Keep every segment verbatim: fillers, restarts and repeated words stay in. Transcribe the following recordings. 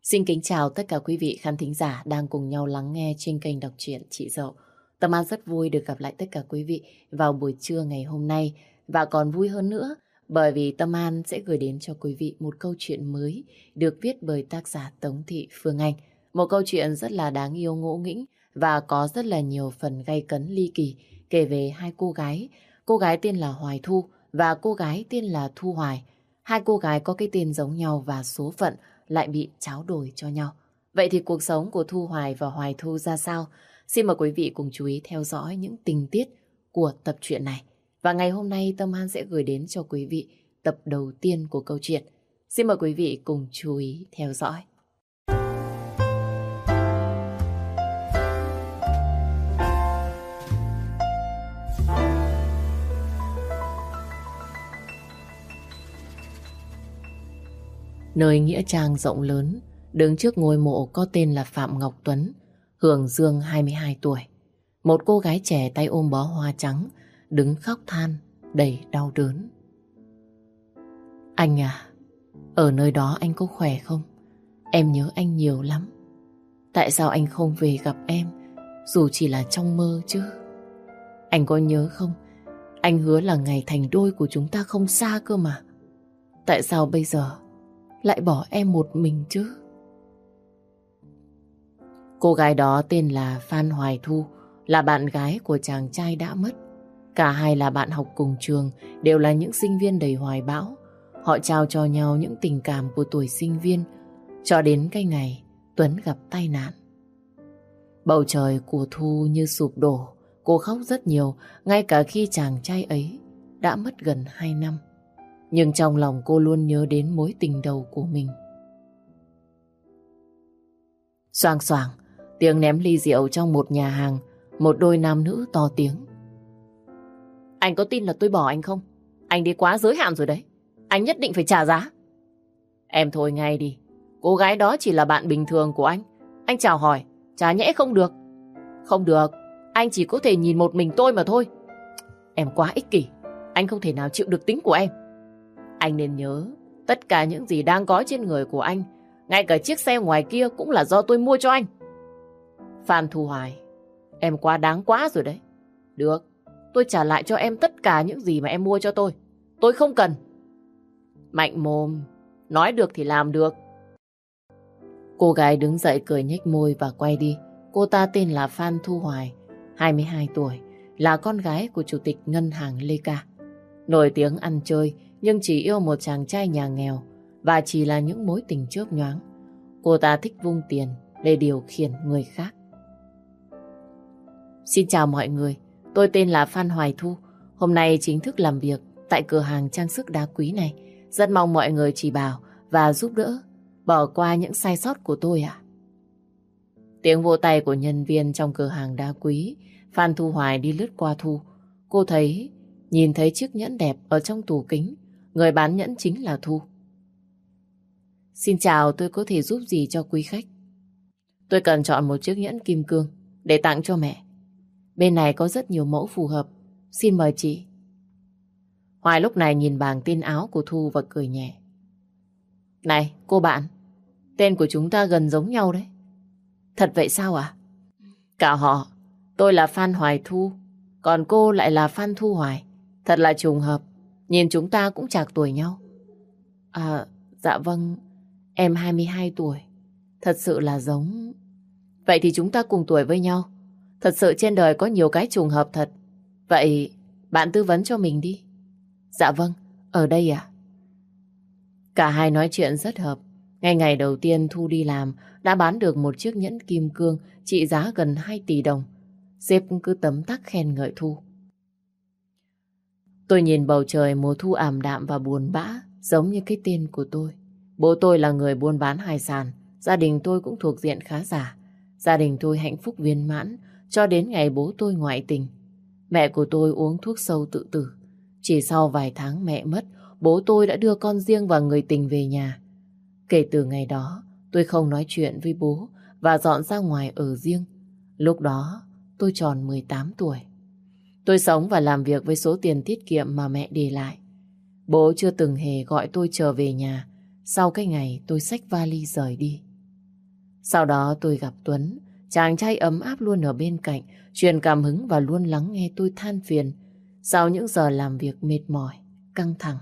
Xin kính chào tất cả quý vị khán thính giả đang cùng nhau lắng nghe trên kênh đọc truyện Chị Dậu. Tâm An rất vui được gặp lại tất cả quý vị vào buổi trưa ngày hôm nay, và còn vui hơn nữa bởi vì Tâm An sẽ gửi đến cho quý vị một câu chuyện mới được viết bởi tác giả Tống Thị Phương Anh. Một câu chuyện rất là đáng yêu, ngộ nghĩnh và có rất là nhiều phần gay cấn ly kỳ, kể về hai cô gái. Cô gái tên là Hoài Thu và cô gái tên là Thu Hoài. Hai cô gái có cái tên giống nhau và số phận lại bị tráo đổi cho nhau. Vậy thì cuộc sống của Thu Hoài và Hoài Thu ra sao? Xin mời quý vị cùng chú ý theo dõi những tình tiết của tập truyện này. Và ngày hôm nay Tâm An sẽ gửi đến cho quý vị tập đầu tiên của câu chuyện. Xin mời quý vị cùng chú ý theo dõi. Nơi nghĩa trang rộng lớn, đứng trước ngôi mộ có tên là Phạm Ngọc Tuấn, hưởng dương hai mươi hai tuổi. Một cô gái trẻ tay ôm bó hoa trắng, đứng khóc than, đầy đau đớn. Anh à, ở nơi đó anh có khỏe không? Em nhớ anh nhiều lắm. Tại sao anh không về gặp em, dù chỉ là trong mơ chứ? Anh có nhớ không? Anh hứa là ngày thành đôi của chúng ta không xa cơ mà. Tại sao bây giờ lại bỏ em một mình chứ? Cô gái đó tên là Phan Hoài Thu, là bạn gái của chàng trai đã mất. Cả hai là bạn học cùng trường, đều là những sinh viên đầy hoài bão. Họ trao cho nhau những tình cảm của tuổi sinh viên, cho đến cái ngày Tuấn gặp tai nạn. Bầu trời của Thu như sụp đổ, cô khóc rất nhiều, ngay cả khi chàng trai ấy đã mất gần hai năm. Nhưng trong lòng cô luôn nhớ đến mối tình đầu của mình. Xoàng xoàng, tiếng ném ly rượu trong một nhà hàng, một đôi nam nữ to tiếng. Anh có tin là tôi bỏ anh không? Anh đi quá giới hạn rồi đấy. Anh nhất định phải trả giá. Em thôi ngay đi. Cô gái đó chỉ là bạn bình thường của anh. Anh chào hỏi, chả nhẽ không được. Không được, anh chỉ có thể nhìn một mình tôi mà thôi. Em quá ích kỷ. Anh không thể nào chịu được tính của em. Anh nên nhớ, tất cả những gì đang có trên người của anh, ngay cả chiếc xe ngoài kia cũng là do tôi mua cho anh. Phan Thu Hoài, em quá đáng quá rồi đấy. Được, tôi trả lại cho em tất cả những gì mà em mua cho tôi. Tôi không cần. Mạnh mồm, nói được thì làm được. Cô gái đứng dậy cười nhếch môi và quay đi. Cô ta tên là Phan Thu Hoài, hai mươi hai tuổi, là con gái của chủ tịch ngân hàng Lê Ca. Nổi tiếng ăn chơi, nhưng chỉ yêu một chàng trai nhà nghèo và chỉ là những mối tình chớp nhoáng. Cô ta thích vung tiền để điều khiển người khác. Xin chào mọi người, tôi tên là Phan Hoài Thu. Hôm nay chính thức làm việc tại cửa hàng trang sức đá quý này. Rất mong mọi người chỉ bảo và giúp đỡ, bỏ qua những sai sót của tôi ạ. Tiếng vỗ tay của nhân viên trong cửa hàng đá quý. Phan Thu Hoài đi lướt qua Thu. Cô thấy, nhìn thấy chiếc nhẫn đẹp ở trong tủ kính. Người bán nhẫn chính là Thu. Xin chào, tôi có thể giúp gì cho quý khách? Tôi cần chọn một chiếc nhẫn kim cương để tặng cho mẹ. Bên này có rất nhiều mẫu phù hợp. Xin mời chị. Hoài lúc này nhìn bảng tin áo của Thu và cười nhẹ. Này, cô bạn, tên của chúng ta gần giống nhau đấy. Thật vậy sao ạ? Cả họ, tôi là Phan Hoài Thu, còn cô lại là Phan Thu Hoài. Thật là trùng hợp. Nhìn chúng ta cũng chạc tuổi nhau. À, dạ vâng, em hai mươi hai tuổi. Thật sự là giống. Vậy thì chúng ta cùng tuổi với nhau. Thật sự trên đời có nhiều cái trùng hợp thật. Vậy bạn tư vấn cho mình đi. Dạ vâng, ở đây à? Cả hai nói chuyện rất hợp. Ngay ngày đầu tiên Thu đi làm đã bán được một chiếc nhẫn kim cương trị giá gần hai tỷ đồng. Sếp cứ tấm tắc khen ngợi Thu. Tôi nhìn bầu trời mùa thu ảm đạm và buồn bã, giống như cái tên của tôi. Bố tôi là người buôn bán hải sản, gia đình tôi cũng thuộc diện khá giả. Gia đình tôi hạnh phúc viên mãn cho đến ngày bố tôi ngoại tình. Mẹ của tôi uống thuốc sâu tự tử. Chỉ sau vài tháng mẹ mất, bố tôi đã đưa con riêng và người tình về nhà. Kể từ ngày đó, tôi không nói chuyện với bố và dọn ra ngoài ở riêng. Lúc đó, tôi tròn mười tám tuổi. Tôi sống và làm việc với số tiền tiết kiệm mà mẹ để lại. Bố chưa từng hề gọi tôi trở về nhà sau cái ngày tôi xách vali rời đi. Sau đó tôi gặp Tuấn, chàng trai ấm áp luôn ở bên cạnh, truyền cảm hứng và luôn lắng nghe tôi than phiền sau những giờ làm việc mệt mỏi, căng thẳng.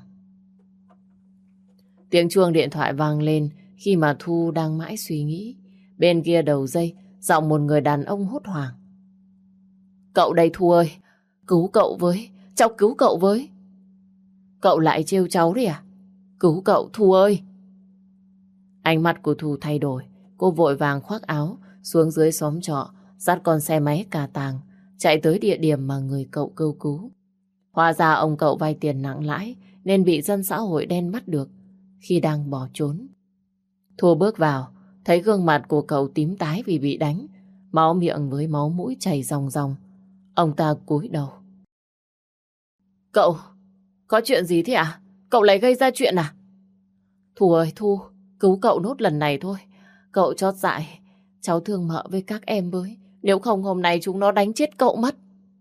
Tiếng chuông điện thoại vang lên khi mà Thu đang mãi suy nghĩ. Bên kia đầu dây, giọng một người đàn ông hốt hoảng. Cậu đây Thu ơi, cứu cậu với, cháu cứu cậu với. Cậu lại trêu cháu đấy à? Cứu cậu Thu ơi. Ánh mắt của Thu thay đổi, cô vội vàng khoác áo xuống dưới xóm trọ, dắt con xe máy cà tàng, chạy tới địa điểm mà người cậu kêu cứu. Hóa ra ông cậu vay tiền nặng lãi nên bị dân xã hội đen bắt được khi đang bỏ trốn. Thu bước vào, thấy gương mặt của cậu tím tái vì bị đánh, máu miệng với máu mũi chảy ròng ròng. Ông ta cúi đầu. Cậu, có chuyện gì thế à? Cậu lại gây ra chuyện à? Thu ơi Thu, cứu cậu nốt lần này thôi. Cậu chót dại, cháu thương mợ với các em với. Nếu không hôm nay chúng nó đánh chết cậu mất.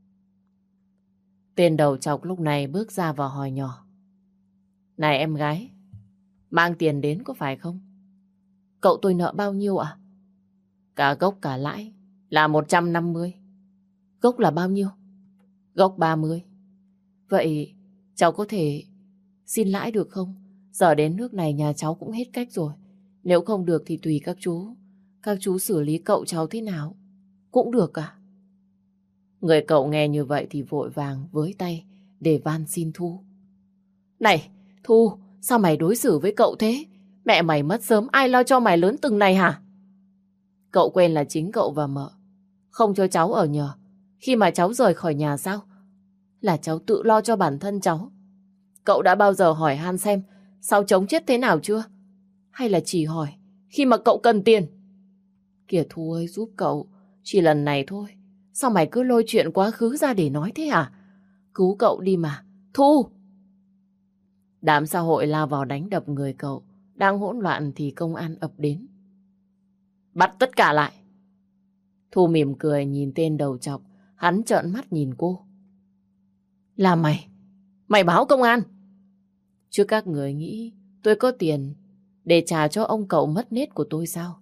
Tên đầu trọc lúc này bước ra và hỏi nhỏ. Này em gái, mang tiền đến có phải không? Cậu tôi nợ bao nhiêu ạ? Cả gốc cả lãi là một trăm năm mươi. Gốc là bao nhiêu? Gốc ba mươi. Vậy cháu có thể xin lãi được không? Giờ đến nước này nhà cháu cũng hết cách rồi. Nếu không được thì tùy các chú. Các chú xử lý cậu cháu thế nào cũng được à? Người cậu nghe như vậy thì vội vàng với tay để van xin Thu. Này Thu, sao mày đối xử với cậu thế? Mẹ mày mất sớm ai lo cho mày lớn từng này hả? Cậu quên là chính cậu và mợ không cho cháu ở nhờ khi mà cháu rời khỏi nhà sao? Là cháu tự lo cho bản thân cháu. Cậu đã bao giờ hỏi han xem sao chống chết thế nào chưa? Hay là chỉ hỏi khi mà cậu cần tiền? Kìa Thu ơi, giúp cậu, chỉ lần này thôi. Sao mày cứ lôi chuyện quá khứ ra để nói thế hả? Cứu cậu đi mà, Thu! Đám xã hội lao vào đánh đập người cậu. Đang hỗn loạn thì công an ập đến. Bắt tất cả lại! Thu mỉm cười nhìn tên đầu trọc. Hắn trợn mắt nhìn cô. Là mày? Mày báo công an? Chứ các người nghĩ tôi có tiền để trả cho ông cậu mất nết của tôi sao?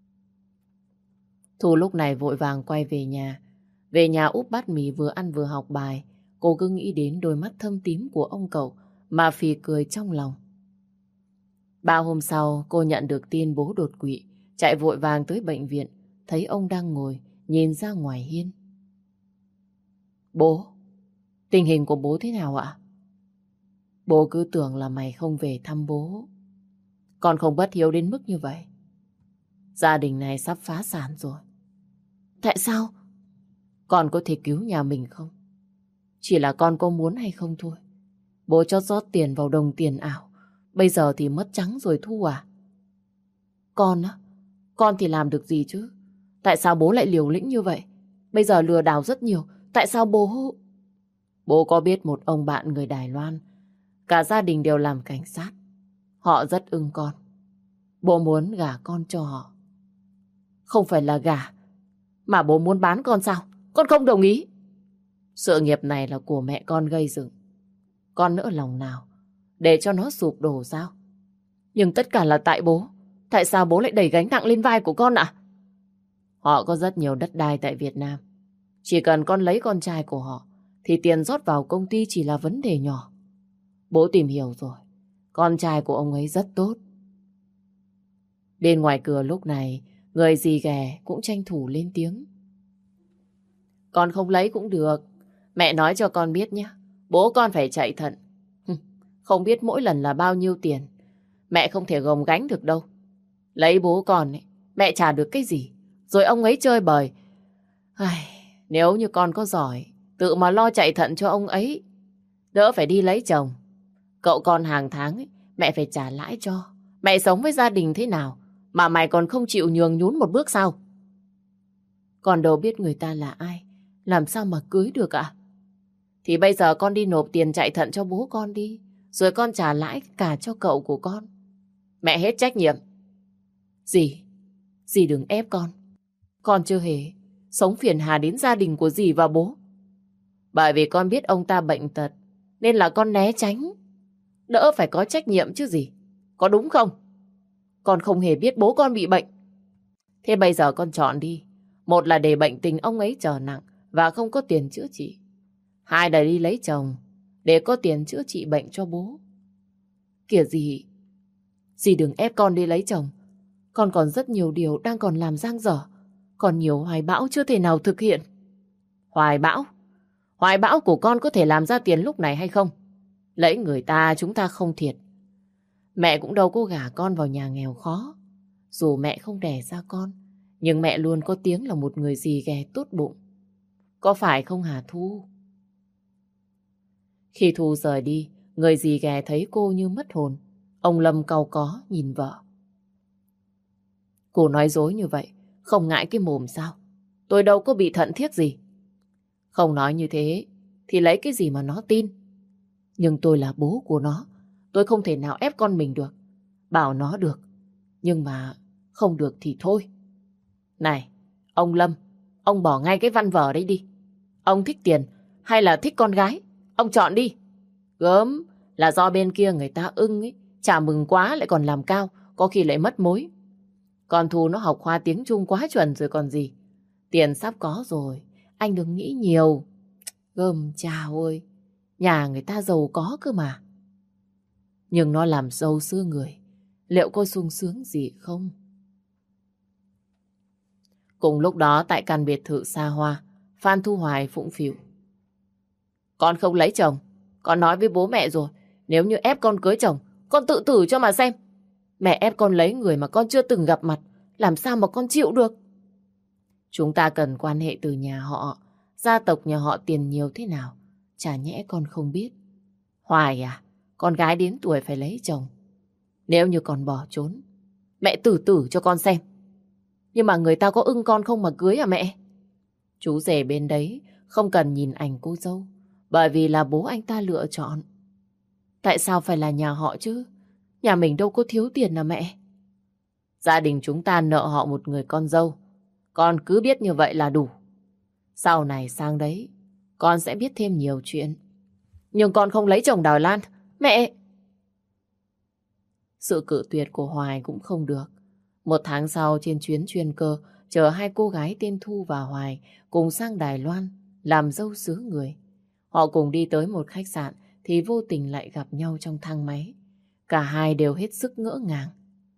Thu lúc này vội vàng quay về nhà. Về nhà úp bát mì vừa ăn vừa học bài. Cô cứ nghĩ đến đôi mắt thâm tím của ông cậu mà phì cười trong lòng. Ba hôm sau cô nhận được tin bố đột quỵ. Chạy vội vàng tới bệnh viện. Thấy ông đang ngồi nhìn ra ngoài hiên. Bố, tình hình của bố thế nào ạ? Bố cứ tưởng là mày không về thăm bố. Con không bất hiếu đến mức như vậy. Gia đình này sắp phá sản rồi. Tại sao? Con có thể cứu nhà mình không? Chỉ là con có muốn hay không thôi. Bố cho rót tiền vào đồng tiền ảo. Bây giờ thì mất trắng rồi Thu à? Con á? Con thì làm được gì chứ? Tại sao bố lại liều lĩnh như vậy? Bây giờ lừa đảo rất nhiều. Tại sao bố... Bố có biết một ông bạn người Đài Loan. Cả gia đình đều làm cảnh sát. Họ rất ưng con. Bố muốn gả con cho họ. Không phải là gả, mà bố muốn bán con sao? Con không đồng ý. Sự nghiệp này là của mẹ con gây dựng. Con nỡ lòng nào để cho nó sụp đổ sao? Nhưng tất cả là tại bố. Tại sao bố lại đẩy gánh nặng lên vai của con ạ? Họ có rất nhiều đất đai tại Việt Nam. Chỉ cần con lấy con trai của họ thì tiền rót vào công ty chỉ là vấn đề nhỏ. Bố tìm hiểu rồi. Con trai của ông ấy rất tốt. Bên ngoài cửa lúc này, người gì ghẻ cũng tranh thủ lên tiếng. Con không lấy cũng được. Mẹ nói cho con biết nhé. Bố con phải chạy thận. Không biết mỗi lần là bao nhiêu tiền. Mẹ không thể gồng gánh được đâu. Lấy bố con ấy, mẹ trả được cái gì? Rồi ông ấy chơi bời. Ai, nếu như con có giỏi, tự mà lo chạy thận cho ông ấy, đỡ phải đi lấy chồng. Cậu con hàng tháng ấy, mẹ phải trả lãi cho. Mẹ sống với gia đình thế nào mà mày còn không chịu nhường nhún một bước sao? Con đâu biết người ta là ai, làm sao mà cưới được ạ? Thì bây giờ con đi nộp tiền chạy thận cho bố con đi, rồi con trả lãi cả cho cậu của con. Mẹ hết trách nhiệm. Dì, dì đừng ép con. Con chưa hề sống phiền hà đến gia đình của dì và bố. Bởi vì con biết ông ta bệnh tật, nên là con né tránh. Đỡ phải có trách nhiệm chứ gì. Có đúng không? Con không hề biết bố con bị bệnh. Thế bây giờ con chọn đi. Một là để bệnh tình ông ấy trở nặng và không có tiền chữa trị. Hai là đi lấy chồng để có tiền chữa trị bệnh cho bố. Kìa dì, dì đừng ép con đi lấy chồng. Con còn rất nhiều điều đang còn làm dang dở. Còn nhiều hoài bão chưa thể nào thực hiện. Hoài bão? Hoài bão của con có thể làm ra tiền lúc này hay không? Lấy người ta chúng ta không thiệt. Mẹ cũng đâu có gả con vào nhà nghèo khó. Dù mẹ không đẻ ra con, nhưng mẹ luôn có tiếng là một người dì ghè tốt bụng. Có phải không hả Thu? Khi Thu rời đi, người dì ghè thấy cô như mất hồn. Ông Lâm cau có nhìn vợ. Cô nói dối như vậy, không ngại cái mồm sao? Tôi đâu có bị thận thiết gì. Không nói như thế, thì lấy cái gì mà nó tin? Nhưng tôi là bố của nó. Tôi không thể nào ép con mình được. Bảo nó được. Nhưng mà không được thì thôi. Này, ông Lâm, ông bỏ ngay cái văn vở đấy đi. Ông thích tiền hay là thích con gái? Ông chọn đi. Gớm là do bên kia người ta ưng ấy. Chả mừng quá lại còn làm cao. Có khi lại mất mối. Con Thu nó học khoa tiếng Trung quá chuẩn rồi còn gì. Tiền sắp có rồi. Anh đừng nghĩ nhiều. Gớm chào ơi. Nhà người ta giàu có cơ mà. Nhưng nó làm dâu xưa người. Liệu có sung sướng gì không? Cùng lúc đó tại căn biệt thự xa hoa, Phan Thu Hoài phụng phịu. Con không lấy chồng. Con nói với bố mẹ rồi. Nếu như ép con cưới chồng, con tự tử cho mà xem. Mẹ ép con lấy người mà con chưa từng gặp mặt. Làm sao mà con chịu được? Chúng ta cần quan hệ từ nhà họ. Gia tộc nhà họ tiền nhiều thế nào? Chả nhẽ con không biết. Hoài à, con gái đến tuổi phải lấy chồng. Nếu như con bỏ trốn, mẹ tử tử cho con xem. Nhưng mà người ta có ưng con không mà cưới à mẹ? Chú rể bên đấy không cần nhìn ảnh cô dâu, bởi vì là bố anh ta lựa chọn. Tại sao phải là nhà họ chứ? Nhà mình đâu có thiếu tiền à mẹ? Gia đình chúng ta nợ họ một người con dâu. Con cứ biết như vậy là đủ. Sau này sang đấy, con sẽ biết thêm nhiều chuyện. Nhưng con không lấy chồng Đào Lan. Mẹ! Sự cự tuyệt của Hoài cũng không được. Một tháng sau trên chuyến chuyên cơ, chở hai cô gái tên Thu và Hoài cùng sang Đài Loan làm dâu xứ người. Họ cùng đi tới một khách sạn thì vô tình lại gặp nhau trong thang máy. Cả hai đều hết sức ngỡ ngàng.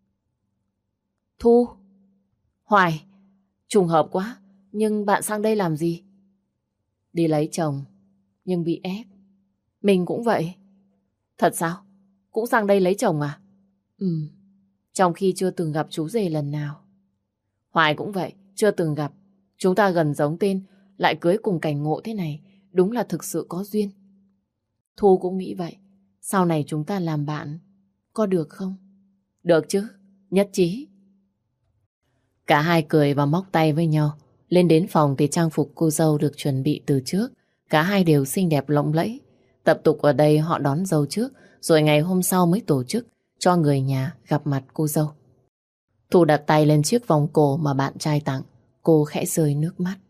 Thu! Hoài! Trùng hợp quá, nhưng bạn sang đây làm gì? Đi lấy chồng, nhưng bị ép. Mình cũng vậy. Thật sao? Cũng sang đây lấy chồng à? Ừ, trong khi chưa từng gặp chú rể lần nào. Hoài cũng vậy, chưa từng gặp. Chúng ta gần giống tên, lại cưới cùng cảnh ngộ thế này. Đúng là thực sự có duyên. Thu cũng nghĩ vậy. Sau này chúng ta làm bạn, có được không? Được chứ, nhất trí. Cả hai cười và móc tay với nhau. Lên đến phòng thì trang phục cô dâu được chuẩn bị từ trước. Cả hai đều xinh đẹp lộng lẫy. Tập tục ở đây họ đón dâu trước, rồi ngày hôm sau mới tổ chức cho người nhà gặp mặt cô dâu. Thu đặt tay lên chiếc vòng cổ mà bạn trai tặng. Cô khẽ rơi nước mắt.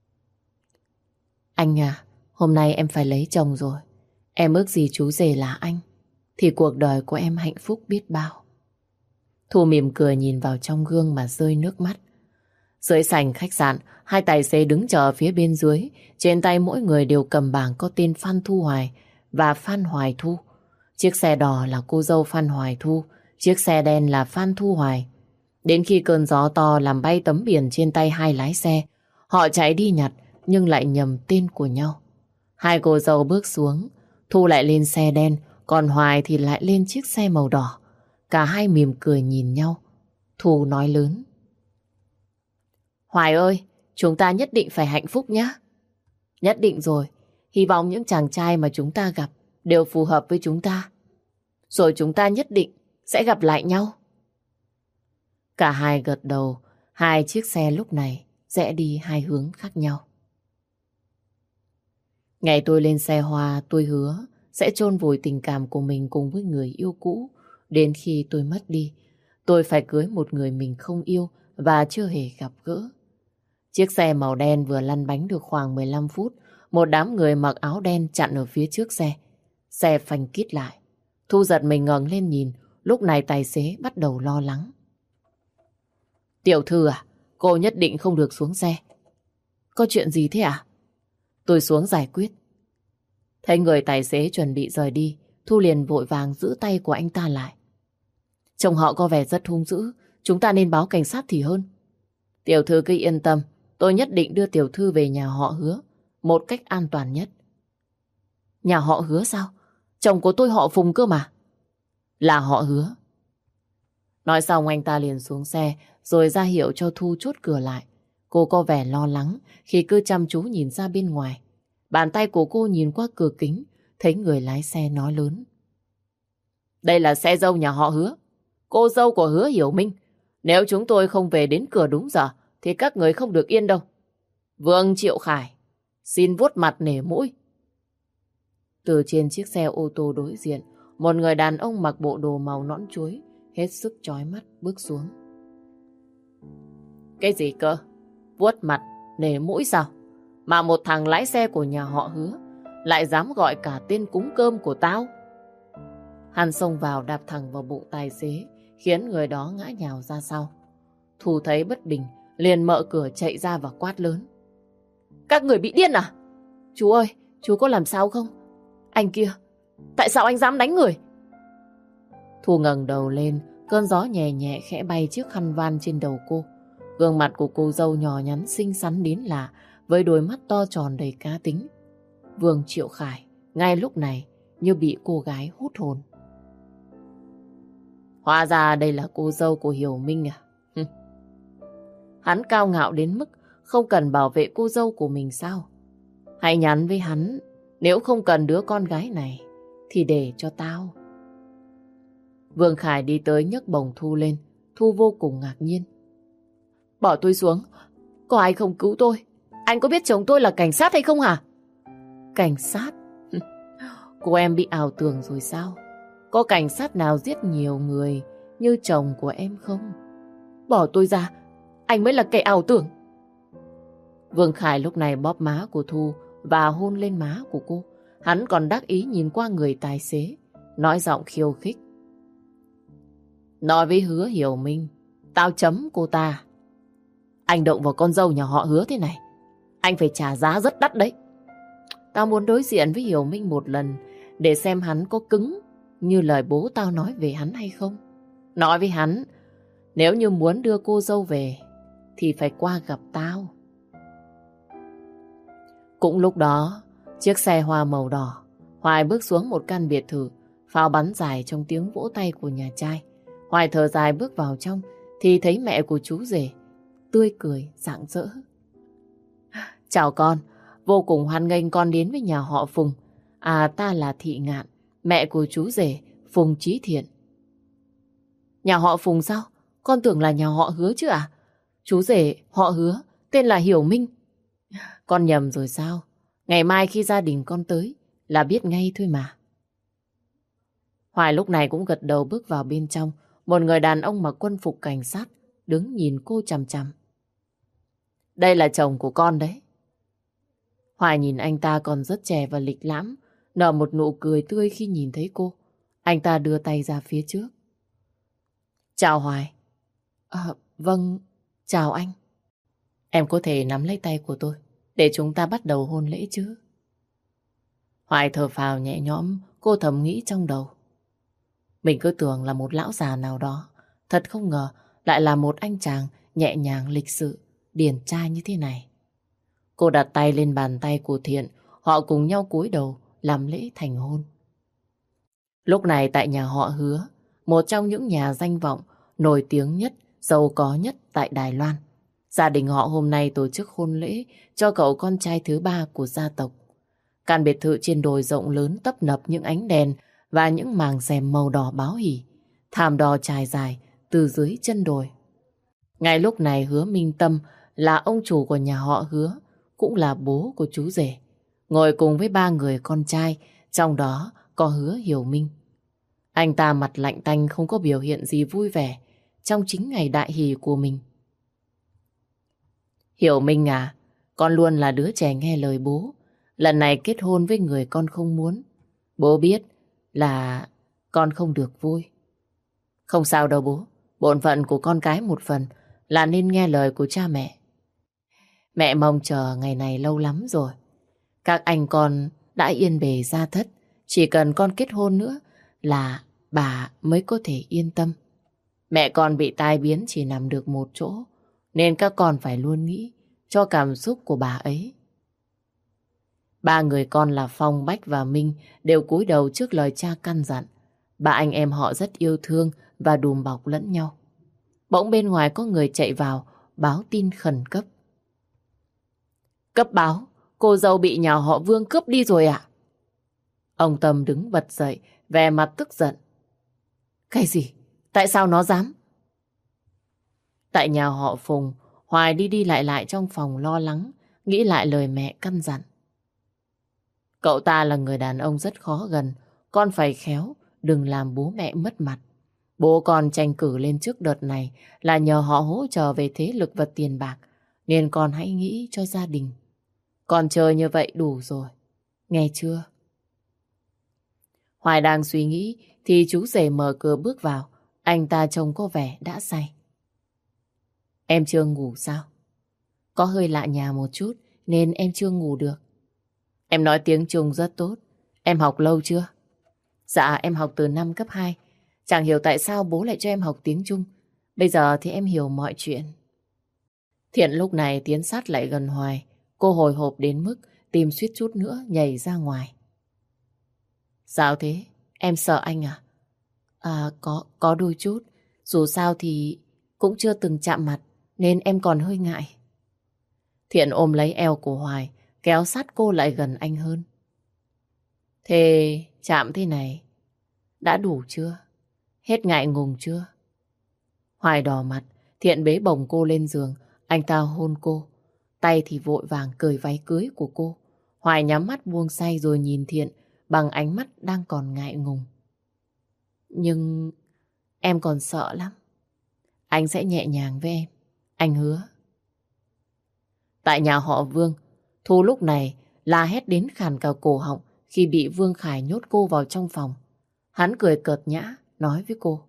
Anh à, hôm nay em phải lấy chồng rồi. Em ước gì chú rể là anh, thì cuộc đời của em hạnh phúc biết bao. Thu mỉm cười nhìn vào trong gương mà rơi nước mắt. Dưới sảnh khách sạn, hai tài xế đứng chờ phía bên dưới. Trên tay mỗi người đều cầm bảng có tên Phan Thu Hoài và Phan Hoài Thu. Chiếc xe đỏ là cô dâu Phan Hoài Thu, chiếc xe đen là Phan Thu Hoài. Đến khi cơn gió to làm bay tấm biển trên tay hai lái xe, họ chạy đi nhặt nhưng lại nhầm tên của nhau. Hai cô dâu bước xuống, Thu lại lên xe đen, còn Hoài thì lại lên chiếc xe màu đỏ. Cả hai mỉm cười nhìn nhau. Thu nói lớn. Hoài ơi, chúng ta nhất định phải hạnh phúc nhé. Nhất định rồi. Hy vọng những chàng trai mà chúng ta gặp đều phù hợp với chúng ta. Rồi chúng ta nhất định sẽ gặp lại nhau. Cả hai gật đầu. Hai chiếc xe lúc này rẽ đi hai hướng khác nhau. Ngày tôi lên xe hoa, tôi hứa sẽ chôn vùi tình cảm của mình cùng với người yêu cũ. Đến khi tôi mất đi, tôi phải cưới một người mình không yêu và chưa hề gặp gỡ. Chiếc xe màu đen vừa lăn bánh được khoảng mười lăm phút, một đám người mặc áo đen chặn ở phía trước xe. Xe phanh kít lại. Thu giật mình ngẩng lên nhìn, lúc này tài xế bắt đầu lo lắng. Tiểu thư à, cô nhất định không được xuống xe. Có chuyện gì thế à? Tôi xuống giải quyết. Thấy người tài xế chuẩn bị rời đi, Thu liền vội vàng giữ tay của anh ta lại. Chồng họ có vẻ rất hung dữ, chúng ta nên báo cảnh sát thì hơn. Tiểu thư cứ yên tâm, tôi nhất định đưa tiểu thư về nhà họ Hứa một cách an toàn nhất. Nhà họ Hứa sao? Chồng của tôi họ Phùng cơ mà. Là họ Hứa. Nói xong anh ta liền xuống xe rồi ra hiệu cho Thu chốt cửa lại. Cô có vẻ lo lắng khi cứ chăm chú nhìn ra bên ngoài. Bàn tay của cô nhìn qua cửa kính, thấy người lái xe nói lớn. Đây là xe dâu nhà họ Hứa, cô dâu của Hứa Hiểu Minh. Nếu chúng tôi không về đến cửa đúng giờ thì các người không được yên đâu. Vương Triệu Khải, xin vuốt mặt nể mũi. Từ trên chiếc xe ô tô đối diện, một người đàn ông mặc bộ đồ màu nõn chuối, hết sức chói mắt bước xuống. Cái gì cơ? Vuốt mặt nể mũi sao? Mà một thằng lái xe của nhà họ Hứa lại dám gọi cả tên cúng cơm của tao. Hắn xông vào đạp thẳng vào bụng tài xế, khiến người đó ngã nhào ra sau. Thu thấy bất bình, liền mở cửa chạy ra và quát lớn. Các người bị điên à? Chú ơi, chú có làm sao không? Anh kia, tại sao anh dám đánh người? Thu ngẩng đầu lên, cơn gió nhẹ nhẹ khẽ bay chiếc khăn van trên đầu cô. Gương mặt của cô dâu nhỏ nhắn xinh xắn đến lạ, với đôi mắt to tròn đầy cá tính. Vương Triệu Khải ngay lúc này như bị cô gái hút hồn. Hóa ra đây là cô dâu của Hiểu Minh à? Hắn cao ngạo đến mức không cần bảo vệ cô dâu của mình sao? Hãy nhắn với hắn, nếu không cần đứa con gái này thì để cho tao. Vương Khải đi tới nhấc bổng Thu lên. Thu vô cùng ngạc nhiên. Bỏ tôi xuống, có ai không cứu tôi? Anh có biết chồng tôi là cảnh sát hay không hả? Cảnh sát? Cô em bị ảo tưởng rồi sao? Có cảnh sát nào giết nhiều người như chồng của em không? Bỏ tôi ra, anh mới là kẻ ảo tưởng. Vương Khải lúc này bóp má của Thu và hôn lên má của cô. Hắn còn đắc ý nhìn qua người tài xế, nói giọng khiêu khích. Nói với Hứa Hiểu Minh, tao chấm cô ta. Anh động vào con dâu nhà họ Hứa thế này, anh phải trả giá rất đắt đấy. Tao muốn đối diện với Hiểu Minh một lần để xem hắn có cứng như lời bố tao nói về hắn hay không. Nói với hắn, nếu như muốn đưa cô dâu về thì phải qua gặp tao. Cũng lúc đó, chiếc xe hoa màu đỏ, Hoài bước xuống một căn biệt thự, pháo bắn dài trong tiếng vỗ tay của nhà trai. Hoài thở dài bước vào trong thì thấy mẹ của chú rể tươi cười rạng rỡ. Chào con, vô cùng hoan nghênh con đến với nhà họ Phùng. À, ta là Thị Ngạn, mẹ của chú rể Phùng Chí Thiện. Nhà họ Phùng sao? Con tưởng là nhà họ Hứa chứ à? Chú rể họ Hứa tên là Hiểu Minh. Con nhầm rồi sao? Ngày mai khi gia đình con tới là biết ngay thôi mà. Hoài lúc này cũng gật đầu bước vào bên trong. Một người đàn ông mặc quân phục cảnh sát đứng nhìn cô chằm chằm. Đây là chồng của con đấy. Hoài nhìn anh ta còn rất trẻ và lịch lãm, nở một nụ cười tươi khi nhìn thấy cô. Anh ta đưa tay ra phía trước. Chào Hoài. À, vâng, chào anh. Em có thể nắm lấy tay của tôi để chúng ta bắt đầu hôn lễ chứ? Hoài thở phào nhẹ nhõm, cô thầm nghĩ trong đầu. Mình cứ tưởng là một lão già nào đó, thật không ngờ lại là một anh chàng nhẹ nhàng lịch sự, điển trai như thế này. Cô đặt tay lên bàn tay của Thiện, họ cùng nhau cúi đầu làm lễ thành hôn. Lúc này tại nhà họ Hứa, một trong những nhà danh vọng nổi tiếng nhất, giàu có nhất tại Đài Loan, gia đình họ hôm nay tổ chức hôn lễ cho cậu con trai thứ ba của gia tộc. Căn biệt thự trên đồi rộng lớn tấp nập những ánh đèn và những màng rèm màu đỏ báo hỉ, thảm đỏ trải dài từ dưới chân đồi. Ngay lúc này Hứa Minh Tâm là ông chủ của nhà họ Hứa, cũng là bố của chú rể, ngồi cùng với ba người con trai, trong đó có Hứa Hiểu Minh. Anh ta mặt lạnh tanh, không có biểu hiện gì vui vẻ trong chính ngày đại hỷ của mình. Hiểu Minh à, con luôn là đứa trẻ nghe lời bố. Lần này kết hôn với người con không muốn. Bố biết là con không được vui. Không sao đâu bố. Bổn phận của con cái một phần là nên nghe lời của cha mẹ. Mẹ mong chờ ngày này lâu lắm rồi. Các anh con đã yên bề gia thất, chỉ cần con kết hôn nữa là bà mới có thể yên tâm. Mẹ con bị tai biến chỉ nằm được một chỗ, nên các con phải luôn nghĩ cho cảm xúc của bà ấy. Ba người con là Phong, Bách và Minh đều cúi đầu trước lời cha căn dặn. Ba anh em họ rất yêu thương và đùm bọc lẫn nhau. Bỗng bên ngoài có người chạy vào báo tin khẩn cấp. Cấp báo, cô dâu bị nhà họ Vương cướp đi rồi ạ. Ông Tâm đứng bật dậy, vẻ mặt tức giận. Cái gì? Tại sao nó dám? Tại nhà họ Phùng, Hoài đi đi lại lại trong phòng lo lắng, nghĩ lại lời mẹ căn dặn. Cậu ta là người đàn ông rất khó gần, con phải khéo, đừng làm bố mẹ mất mặt. Bố con tranh cử lên trước đợt này là nhờ họ hỗ trợ về thế lực và tiền bạc, nên con hãy nghĩ cho gia đình. Con chơi như vậy đủ rồi, nghe chưa? Hoài đang suy nghĩ thì chú rể mở cửa bước vào. Anh ta trông có vẻ đã say. Em chưa ngủ sao? Có hơi lạ nhà một chút nên em chưa ngủ được. Em nói tiếng Trung rất tốt. Em học lâu chưa? Dạ em học từ năm cấp hai. Chẳng hiểu tại sao bố lại cho em học tiếng Trung. Bây giờ thì em hiểu mọi chuyện. Thiện lúc này tiến sát lại gần Hoài. Cô hồi hộp đến mức tim suýt chút nữa nhảy ra ngoài. Sao thế? Em sợ anh à? À có, có đôi chút. Dù sao thì cũng chưa từng chạm mặt nên em còn hơi ngại. Thiện ôm lấy eo của Hoài, kéo sát cô lại gần anh hơn. Thế chạm thế này đã đủ chưa? Hết ngại ngùng chưa? Hoài đỏ mặt, Thiện bế bồng cô lên giường. Anh ta hôn cô, tay thì vội vàng cởi váy cưới của cô. Hoài nhắm mắt buông say rồi nhìn Thiện bằng ánh mắt đang còn ngại ngùng. Nhưng em còn sợ lắm. Anh sẽ nhẹ nhàng với em, anh hứa. Tại nhà họ Vương, Thu lúc này la hét đến khàn cả cổ họng khi bị Vương Khải nhốt cô vào trong phòng. Hắn cười cợt nhã, nói với cô.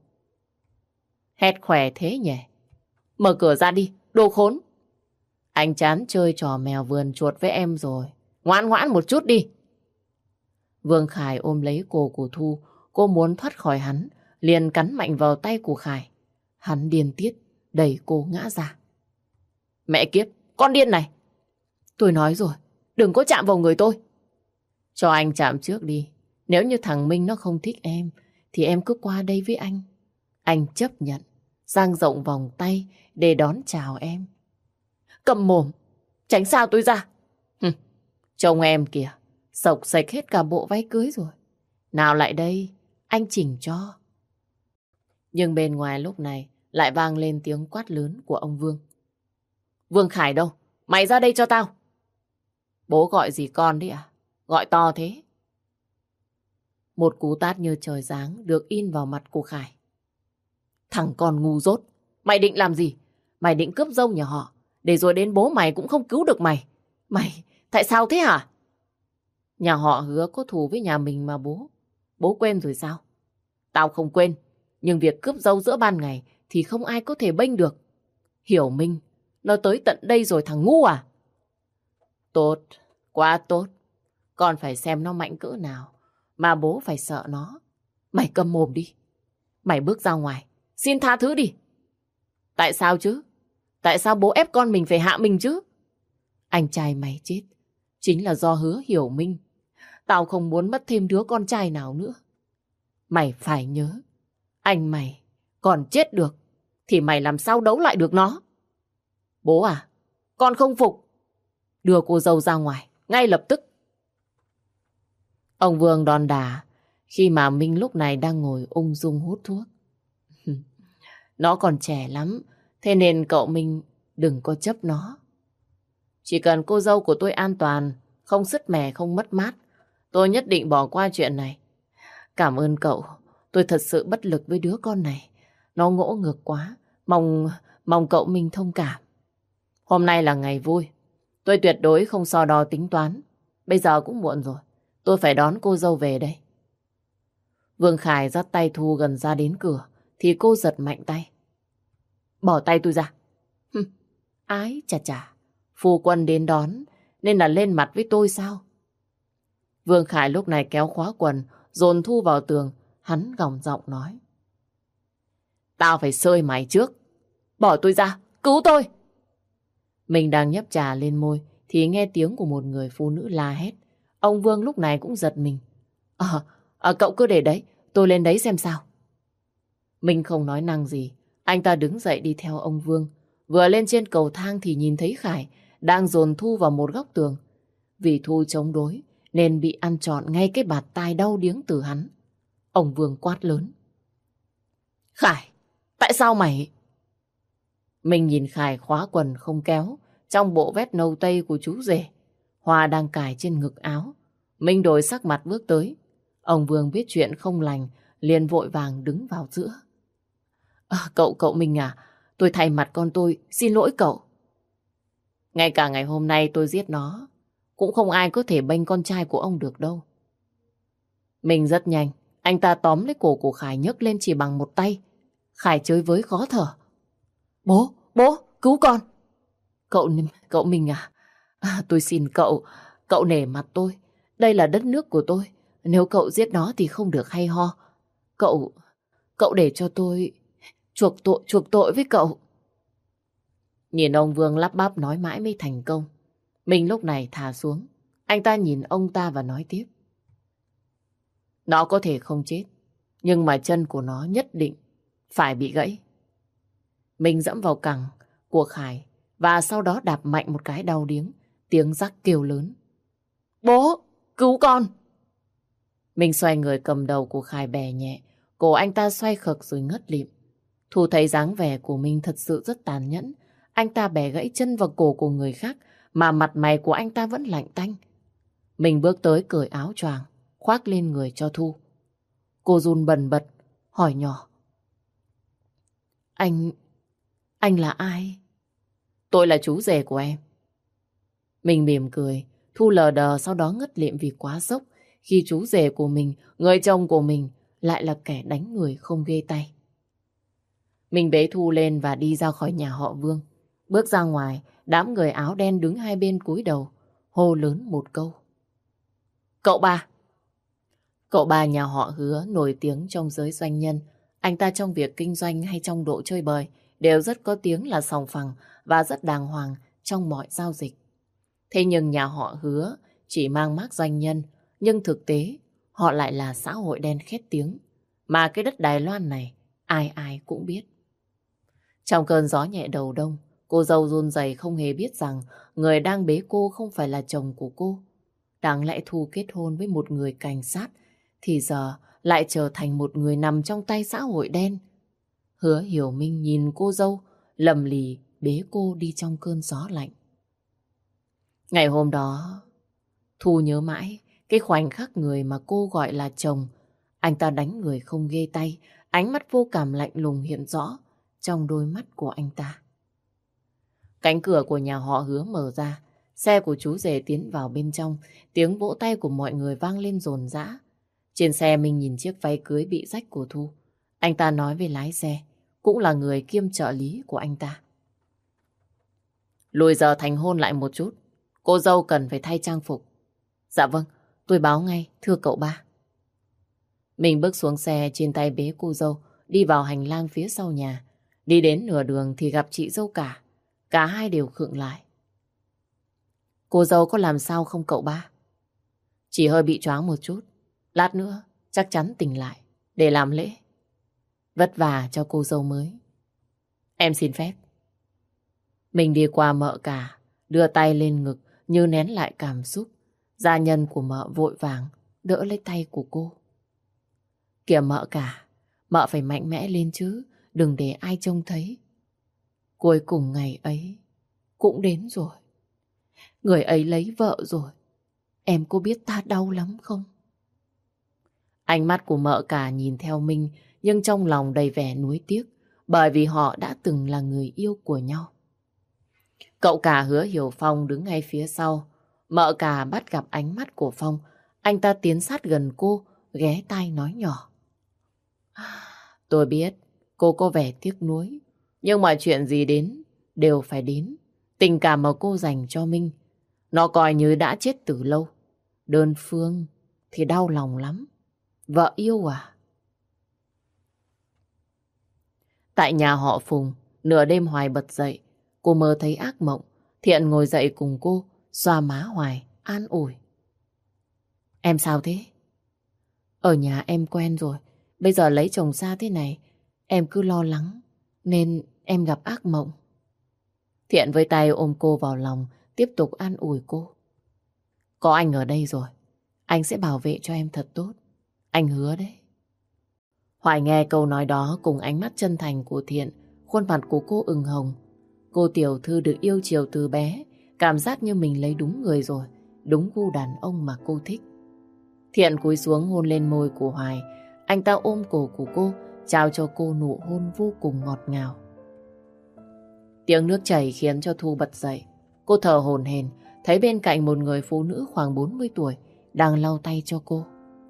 Hét khỏe thế nhỉ? Mở cửa ra đi, đồ khốn. Anh chán chơi trò mèo vườn chuột với em rồi. Ngoan ngoãn một chút đi. Vương Khải ôm lấy cổ của Thu. Cô muốn thoát khỏi hắn, liền cắn mạnh vào tay của Khải. Hắn điên tiết, đẩy cô ngã ra. Mẹ kiếp, con điên này. Tôi nói rồi, đừng có chạm vào người tôi. Cho anh chạm trước đi. Nếu như thằng Minh nó không thích em, thì em cứ qua đây với anh. Anh chấp nhận, dang rộng vòng tay để đón chào em. Cầm mồm, tránh xa tôi ra. Hừm, trông em kìa, sộc sạch hết cả bộ váy cưới rồi. Nào lại đây, anh chỉnh cho. Nhưng bên ngoài lúc này lại vang lên tiếng quát lớn của ông Vương. Vương Khải đâu? Mày ra đây cho tao. Bố gọi gì con đấy à? Gọi to thế. Một cú tát như trời giáng được in vào mặt của Khải. Thằng con ngu dốt. Mày định làm gì? Mày định cướp dâu nhà họ, để rồi đến bố mày cũng không cứu được mày. Mày, tại sao thế hả? Nhà họ hứa có thù với nhà mình mà bố. Bố quên rồi sao? Tao không quên. Nhưng việc cướp dâu giữa ban ngày thì không ai có thể bênh được. Hiểu Minh, nó tới tận đây rồi thằng ngu à? Tốt, quá tốt. Con phải xem nó mạnh cỡ nào mà bố phải sợ nó. Mày câm mồm đi. Mày bước ra ngoài, xin tha thứ đi. Tại sao chứ? Tại sao bố ép con mình phải hạ mình chứ? Anh trai mày chết chính là do hứa Hiểu Minh. Tao không muốn mất thêm đứa con trai nào nữa. Mày phải nhớ, anh mày còn chết được thì mày làm sao đấu lại được nó? Bố à, con không phục. Đưa cô dâu ra ngoài, ngay lập tức. Ông Vương đòn đả khi mà Minh lúc này đang ngồi ung dung hút thuốc. Nó còn trẻ lắm, thế nên cậu Minh đừng có chấp nó. Chỉ cần cô dâu của tôi an toàn, không sứt mẻ, không mất mát, tôi nhất định bỏ qua chuyện này. Cảm ơn cậu, tôi thật sự bất lực với đứa con này. Nó ngỗ ngược quá, mong mong cậu Minh thông cảm. Hôm nay là ngày vui, tôi tuyệt đối không so đo tính toán. Bây giờ cũng muộn rồi, tôi phải đón cô dâu về đây. Vương Khải dắt tay Thu gần ra đến cửa, thì cô giật mạnh tay. Bỏ tay tôi ra. Ái chà chà, phu quân đến đón nên là lên mặt với tôi sao? Vương Khải lúc này kéo khóa quần, dồn Thu vào tường, hắn gòng giọng nói. Tao phải xơi mày trước. Bỏ tôi ra, cứu tôi. Mình đang nhấp trà lên môi thì nghe tiếng của một người phụ nữ la hét. Ông Vương lúc này cũng giật mình. Ờ, à, cậu cứ để đấy, tôi lên đấy xem sao. Mình không nói năng gì, anh ta đứng dậy đi theo ông Vương. Vừa lên trên cầu thang thì nhìn thấy Khải đang dồn Thu vào một góc tường. Vì Thu chống đối nên bị ăn trọn ngay cái bạt tai đau điếng từ hắn. Ông Vương quát lớn. Khải, tại sao mày... Mình nhìn Khải khóa quần không kéo trong bộ vest nâu tây của chú rể. Hoa đang cài trên ngực áo. Mình đổi sắc mặt bước tới. Ông Vương biết chuyện không lành, liền vội vàng đứng vào giữa. À, cậu, cậu Minh à, tôi thay mặt con tôi, xin lỗi cậu. Ngay cả ngày hôm nay tôi giết nó, cũng không ai có thể bênh con trai của ông được đâu. Mình rất nhanh, anh ta tóm lấy cổ của Khải nhấc lên chỉ bằng một tay. Khải chơi với khó thở. Bố, bố, cứu con. Cậu, cậu Minh à, à, tôi xin cậu, cậu nể mặt tôi. Đây là đất nước của tôi, nếu cậu giết nó thì không được hay ho. Cậu, cậu để cho tôi chuộc tội, chuộc tội với cậu. Nhìn ông Vương lắp bắp nói mãi mới thành công. Mình lúc này thả xuống. Anh ta nhìn ông ta và nói tiếp. Nó có thể không chết, nhưng mà chân của nó nhất định phải bị gãy. Mình dẫm vào cẳng của Khải và sau đó đạp mạnh một cái đau điếng. Tiếng rắc kêu lớn. Bố, cứu con. Mình xoay người cầm đầu của Khải bè nhẹ. Cổ anh ta xoay khực rồi ngất lịm. Thu thấy dáng vẻ của mình thật sự rất tàn nhẫn. Anh ta bẻ gãy chân vào cổ của người khác mà mặt mày của anh ta vẫn lạnh tanh. Mình bước tới cởi áo choàng khoác lên người cho Thu. Cô run bần bật hỏi nhỏ. Anh... anh là ai? Tôi là chú rể của em. Mình mỉm cười. Thu lờ đờ sau đó ngất lịm vì quá sốc khi chú rể của mình, người chồng của mình lại là kẻ đánh người không ghê tay. Mình bế Thu lên và đi ra khỏi nhà họ Vương. Bước ra ngoài, đám người áo đen đứng hai bên cúi đầu, hô lớn một câu. Cậu ba! Cậu ba nhà họ Hứa nổi tiếng trong giới doanh nhân. Anh ta trong việc kinh doanh hay trong độ chơi bời đều rất có tiếng là sòng phẳng và rất đàng hoàng trong mọi giao dịch. Thế nhưng nhà họ Hứa chỉ mang mác doanh nhân, nhưng thực tế họ lại là xã hội đen khét tiếng. Mà cái đất Đài Loan này ai ai cũng biết. Trong cơn gió nhẹ đầu đông, cô dâu run rẩy không hề biết rằng người đang bế cô không phải là chồng của cô. Đáng lẽ Thu kết hôn với một người cảnh sát, thì giờ lại trở thành một người nằm trong tay xã hội đen. Hứa Hiểu Minh nhìn cô dâu, lầm lì bế cô đi trong cơn gió lạnh. Ngày hôm đó, Thu nhớ mãi cái khoảnh khắc người mà cô gọi là chồng. Anh ta đánh người không ghê tay, ánh mắt vô cảm lạnh lùng hiện rõ trong đôi mắt của anh ta. Cánh cửa của nhà họ Hứa mở ra, xe của chú rể tiến vào bên trong, tiếng vỗ tay của mọi người vang lên dồn dã. Trên xe mình nhìn chiếc váy cưới bị rách của Thu. Anh ta nói với lái xe, cũng là người kiêm trợ lý của anh ta. Lùi giờ thành hôn lại một chút, cô dâu cần phải thay trang phục. Dạ vâng, tôi báo ngay, thưa cậu ba. Mình bước xuống xe, trên tay bế cô dâu, đi vào hành lang phía sau nhà. Đi đến nửa đường thì gặp chị dâu cả. Cả hai đều khựng lại. Cô dâu có làm sao không cậu ba? Chỉ hơi bị choáng một chút. Lát nữa chắc chắn tỉnh lại để làm lễ. Vất vả cho cô dâu mới. Em xin phép. Mình đi qua mợ cả, đưa tay lên ngực như nén lại cảm xúc. Gia nhân của mợ vội vàng đỡ lấy tay của cô. Kìa mợ cả, mợ phải mạnh mẽ lên chứ, đừng để ai trông thấy. Cuối cùng ngày ấy cũng đến rồi. Người ấy lấy vợ rồi. Em có biết ta đau lắm không? Ánh mắt của mợ cả nhìn theo Minh, nhưng trong lòng đầy vẻ nuối tiếc, bởi vì họ đã từng là người yêu của nhau. Cậu cả Hứa Hiểu Phong đứng ngay phía sau. Mợ cả bắt gặp ánh mắt của Phong. Anh ta tiến sát gần cô, ghé tai nói nhỏ. Tôi biết cô có vẻ tiếc nuối, nhưng mà chuyện gì đến đều phải đến. Tình cảm mà cô dành cho Minh, nó coi như đã chết từ lâu. Đơn phương thì đau lòng lắm. Vợ yêu à? Tại nhà họ Phùng, nửa đêm Hoài bật dậy. Cô mơ thấy ác mộng. Thiện ngồi dậy cùng cô, xoa má Hoài, an ủi. Em sao thế? Ở nhà em quen rồi. Bây giờ lấy chồng xa thế này, em cứ lo lắng, nên em gặp ác mộng. Thiện với tay ôm cô vào lòng, tiếp tục an ủi cô. Có anh ở đây rồi, anh sẽ bảo vệ cho em thật tốt. Anh hứa đấy. Hoài nghe câu nói đó cùng ánh mắt chân thành của Thiện, khuôn mặt của cô ửng hồng. Cô tiểu thư được yêu chiều từ bé, cảm giác như mình lấy đúng người rồi, đúng gu đàn ông mà cô thích. Thiện cúi xuống hôn lên môi của Hoài. Anh ta ôm cổ của cô, trao cho cô nụ hôn vô cùng ngọt ngào. Tiếng nước chảy khiến cho Thu bật dậy. Cô thở hổn hển, thấy bên cạnh một người phụ nữ khoảng bốn mươi tuổi đang lau tay cho cô.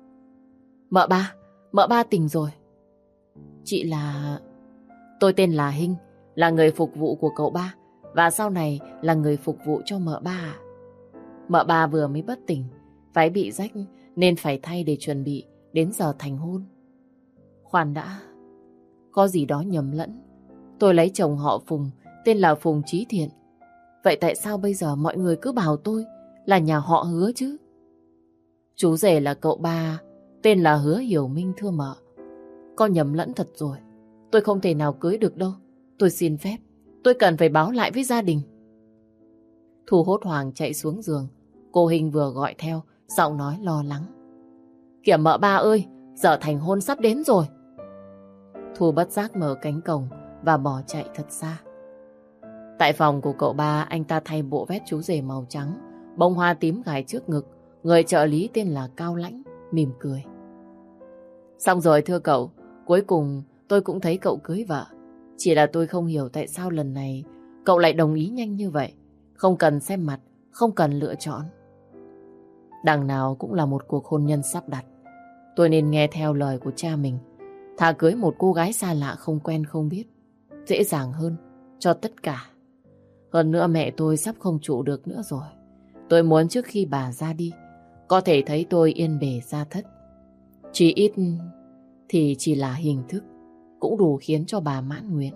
Mợ ba, mợ ba tỉnh rồi. Chị là... Tôi tên là Hinh, là người phục vụ của cậu ba, và sau này là người phục vụ cho mợ ba. Mợ ba vừa mới bất tỉnh, váy bị rách nên phải thay để chuẩn bị đến giờ thành hôn. Khoan đã, có gì đó nhầm lẫn. Tôi lấy chồng họ Phùng, tên là Phùng Chí Thiện. Vậy tại sao bây giờ mọi người cứ bảo tôi là nhà họ Hứa chứ? Chú rể là cậu ba, tên là Hứa Hiểu Minh thưa mợ. Con nhầm lẫn thật rồi. Tôi không thể nào cưới được đâu. Tôi xin phép, tôi cần phải báo lại với gia đình. Thu hốt hoảng chạy xuống giường. Cô Hình vừa gọi theo, giọng nói lo lắng. Kìa mợ ba ơi, giờ thành hôn sắp đến rồi. Thu bất giác mở cánh cổng và bỏ chạy thật xa. Tại phòng của cậu ba, anh ta thay bộ vest chú rể màu trắng, bông hoa tím gài trước ngực. Người trợ lý tên là Cao Lãnh mỉm cười. Xong rồi thưa cậu, cuối cùng tôi cũng thấy cậu cưới vợ. Chỉ là tôi không hiểu tại sao lần này cậu lại đồng ý nhanh như vậy. Không cần xem mặt, không cần lựa chọn. Đằng nào cũng là một cuộc hôn nhân sắp đặt. Tôi nên nghe theo lời của cha mình, thà cưới một cô gái xa lạ không quen không biết, dễ dàng hơn cho tất cả. Hơn nữa mẹ tôi sắp không trụ được nữa rồi. Tôi muốn trước khi bà ra đi, có thể thấy tôi yên bề gia thất. Chỉ ít thì chỉ là hình thức, cũng đủ khiến cho bà mãn nguyện.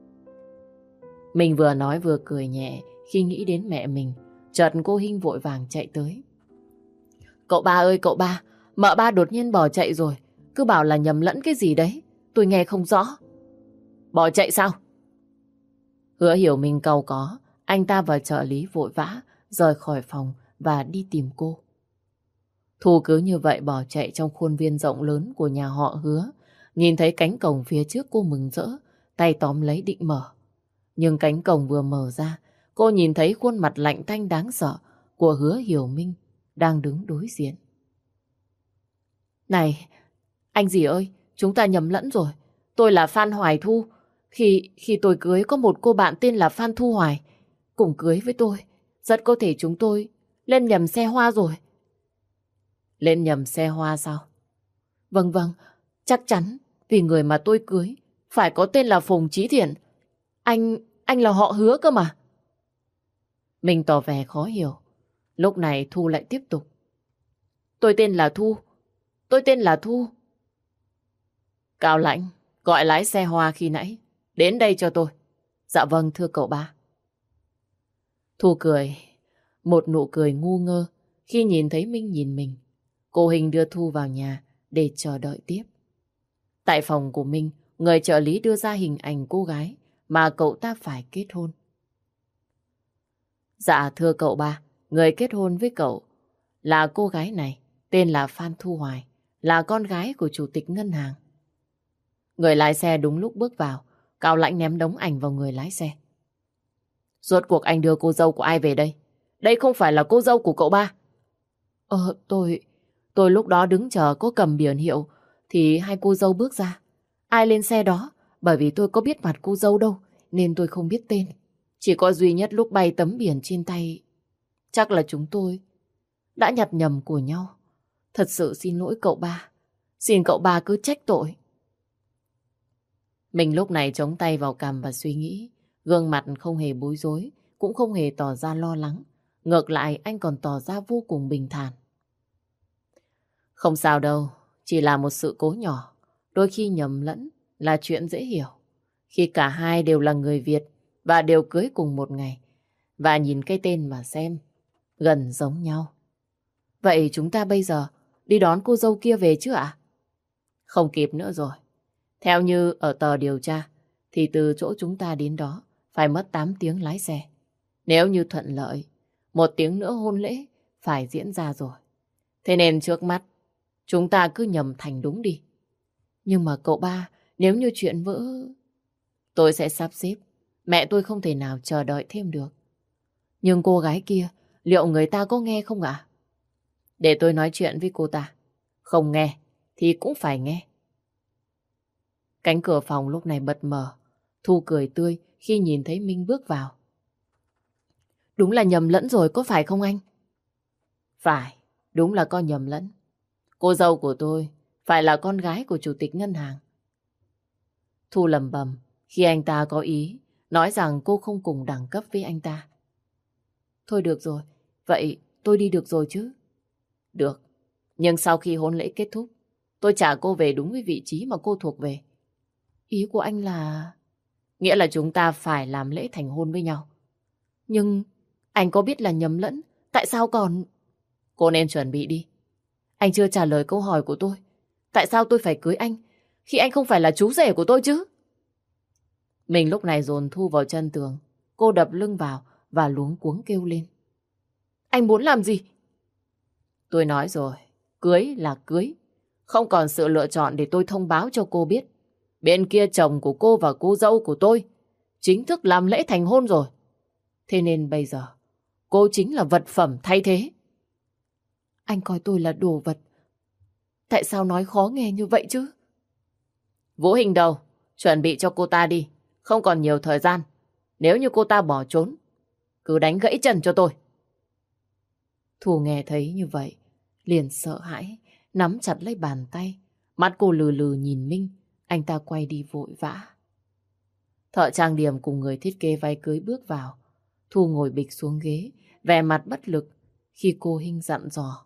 Mình vừa nói vừa cười nhẹ khi nghĩ đến mẹ mình. Chợt cô Hinh vội vàng chạy tới. Cậu ba ơi cậu ba, mợ ba đột nhiên bỏ chạy rồi. Cứ bảo là nhầm lẫn cái gì đấy, tôi nghe không rõ. Bỏ chạy sao? Hứa Hiểu Minh cau có. Anh ta và trợ lý vội vã rời khỏi phòng và đi tìm cô. Thu cứ như vậy bỏ chạy trong khuôn viên rộng lớn của nhà họ Hứa. Nhìn thấy cánh cổng phía trước cô mừng rỡ, tay tóm lấy định mở. Nhưng cánh cổng vừa mở ra, cô nhìn thấy khuôn mặt lạnh tanh đáng sợ của Hứa Hiểu Minh đang đứng đối diện. Này, anh dì ơi, chúng ta nhầm lẫn rồi. Tôi là Phan Hoài Thu. Khi, khi tôi cưới có một cô bạn tên là Phan Thu Hoài cùng cưới với tôi. Rất có thể chúng tôi lên nhầm xe hoa rồi. Lên nhầm xe hoa sao? Vâng vâng, chắc chắn vì người mà tôi cưới phải có tên là Phùng Chí Thiện. Anh, anh là họ Hứa cơ mà. Mình tỏ vẻ khó hiểu. Lúc này Thu lại tiếp tục. Tôi tên là Thu. Tôi tên là Thu. Cao Lãnh, gọi lái xe hoa khi nãy. Đến đây cho tôi. Dạ vâng thưa cậu ba. Thu cười. Một nụ cười ngu ngơ khi nhìn thấy Minh nhìn mình. Cô Hình đưa Thu vào nhà để chờ đợi tiếp. Tại phòng của Minh, người trợ lý đưa ra hình ảnh cô gái mà cậu ta phải kết hôn. Dạ thưa cậu ba, người kết hôn với cậu là cô gái này, tên là Phan Thu Hoài, là con gái của chủ tịch ngân hàng. Người lái xe đúng lúc bước vào, Cao Lãnh ném đống ảnh vào người lái xe. Rốt cuộc anh đưa cô dâu của ai về đây? Đây không phải là cô dâu của cậu ba. Ờ, tôi... Tôi lúc đó đứng chờ có cầm biển hiệu thì hai cô dâu bước ra. Ai lên xe đó? Bởi vì tôi có biết mặt cô dâu đâu nên tôi không biết tên. Chỉ có duy nhất lúc bay tấm biển trên tay. Chắc là chúng tôi đã nhặt nhầm của nhau. Thật sự xin lỗi cậu ba. Xin cậu ba cứ trách tội. Mình lúc này chống tay vào cằm và suy nghĩ. Gương mặt không hề bối rối. cũng không hề tỏ ra lo lắng. Ngược lại anh còn tỏ ra vô cùng bình thản. Không sao đâu, chỉ là một sự cố nhỏ. Đôi khi nhầm lẫn là chuyện dễ hiểu. Khi cả hai đều là người Việt và đều cưới cùng một ngày. Và nhìn cái tên mà xem, gần giống nhau. Vậy chúng ta bây giờ đi đón cô dâu kia về chứ ạ? Không kịp nữa rồi. Theo như ở tờ điều tra, thì từ chỗ chúng ta đến đó phải mất tám tiếng lái xe. Nếu như thuận lợi, một tiếng nữa hôn lễ phải diễn ra rồi. Thế nên trước mắt, chúng ta cứ nhầm thành đúng đi. Nhưng mà cậu ba, nếu như chuyện vỡ... Tôi sẽ sắp xếp. Mẹ tôi không thể nào chờ đợi thêm được. Nhưng cô gái kia, liệu người ta có nghe không ạ? Để tôi nói chuyện với cô ta. Không nghe, thì cũng phải nghe. Cánh cửa phòng lúc này bật mở. Thu cười tươi khi nhìn thấy Minh bước vào. Đúng là nhầm lẫn rồi, có phải không anh? Phải, đúng là có nhầm lẫn. Cô dâu của tôi phải là con gái của chủ tịch ngân hàng. Thu lầm bầm khi anh ta có ý nói rằng cô không cùng đẳng cấp với anh ta. Thôi được rồi, vậy tôi đi được rồi chứ? Được, nhưng sau khi hôn lễ kết thúc, tôi trả cô về đúng với vị trí mà cô thuộc về. Ý của anh là... Nghĩa là chúng ta phải làm lễ thành hôn với nhau. Nhưng anh có biết là nhầm lẫn, tại sao còn... Cô nên chuẩn bị đi. Anh chưa trả lời câu hỏi của tôi. Tại sao tôi phải cưới anh khi anh không phải là chú rể của tôi chứ? Mình lúc này dồn Thu vào chân tường. Cô đập lưng vào và luống cuống kêu lên. Anh muốn làm gì? Tôi nói rồi, cưới là cưới. Không còn sự lựa chọn để tôi thông báo cho cô biết. Bên kia chồng của cô và cô dâu của tôi chính thức làm lễ thành hôn rồi. Thế nên bây giờ cô chính là vật phẩm thay thế. Anh coi tôi là đồ vật. Tại sao nói khó nghe như vậy chứ? Vũ Hình đâu? Chuẩn bị cho cô ta đi. Không còn nhiều thời gian. Nếu như cô ta bỏ trốn, cứ đánh gãy chân cho tôi. Thu nghe thấy như vậy, liền sợ hãi, nắm chặt lấy bàn tay. Mắt cô lừ lừ nhìn Minh. Anh ta quay đi vội vã. Thợ trang điểm cùng người thiết kế váy cưới bước vào. Thu ngồi bịch xuống ghế, vẻ mặt bất lực khi cô Hinh dặn dò.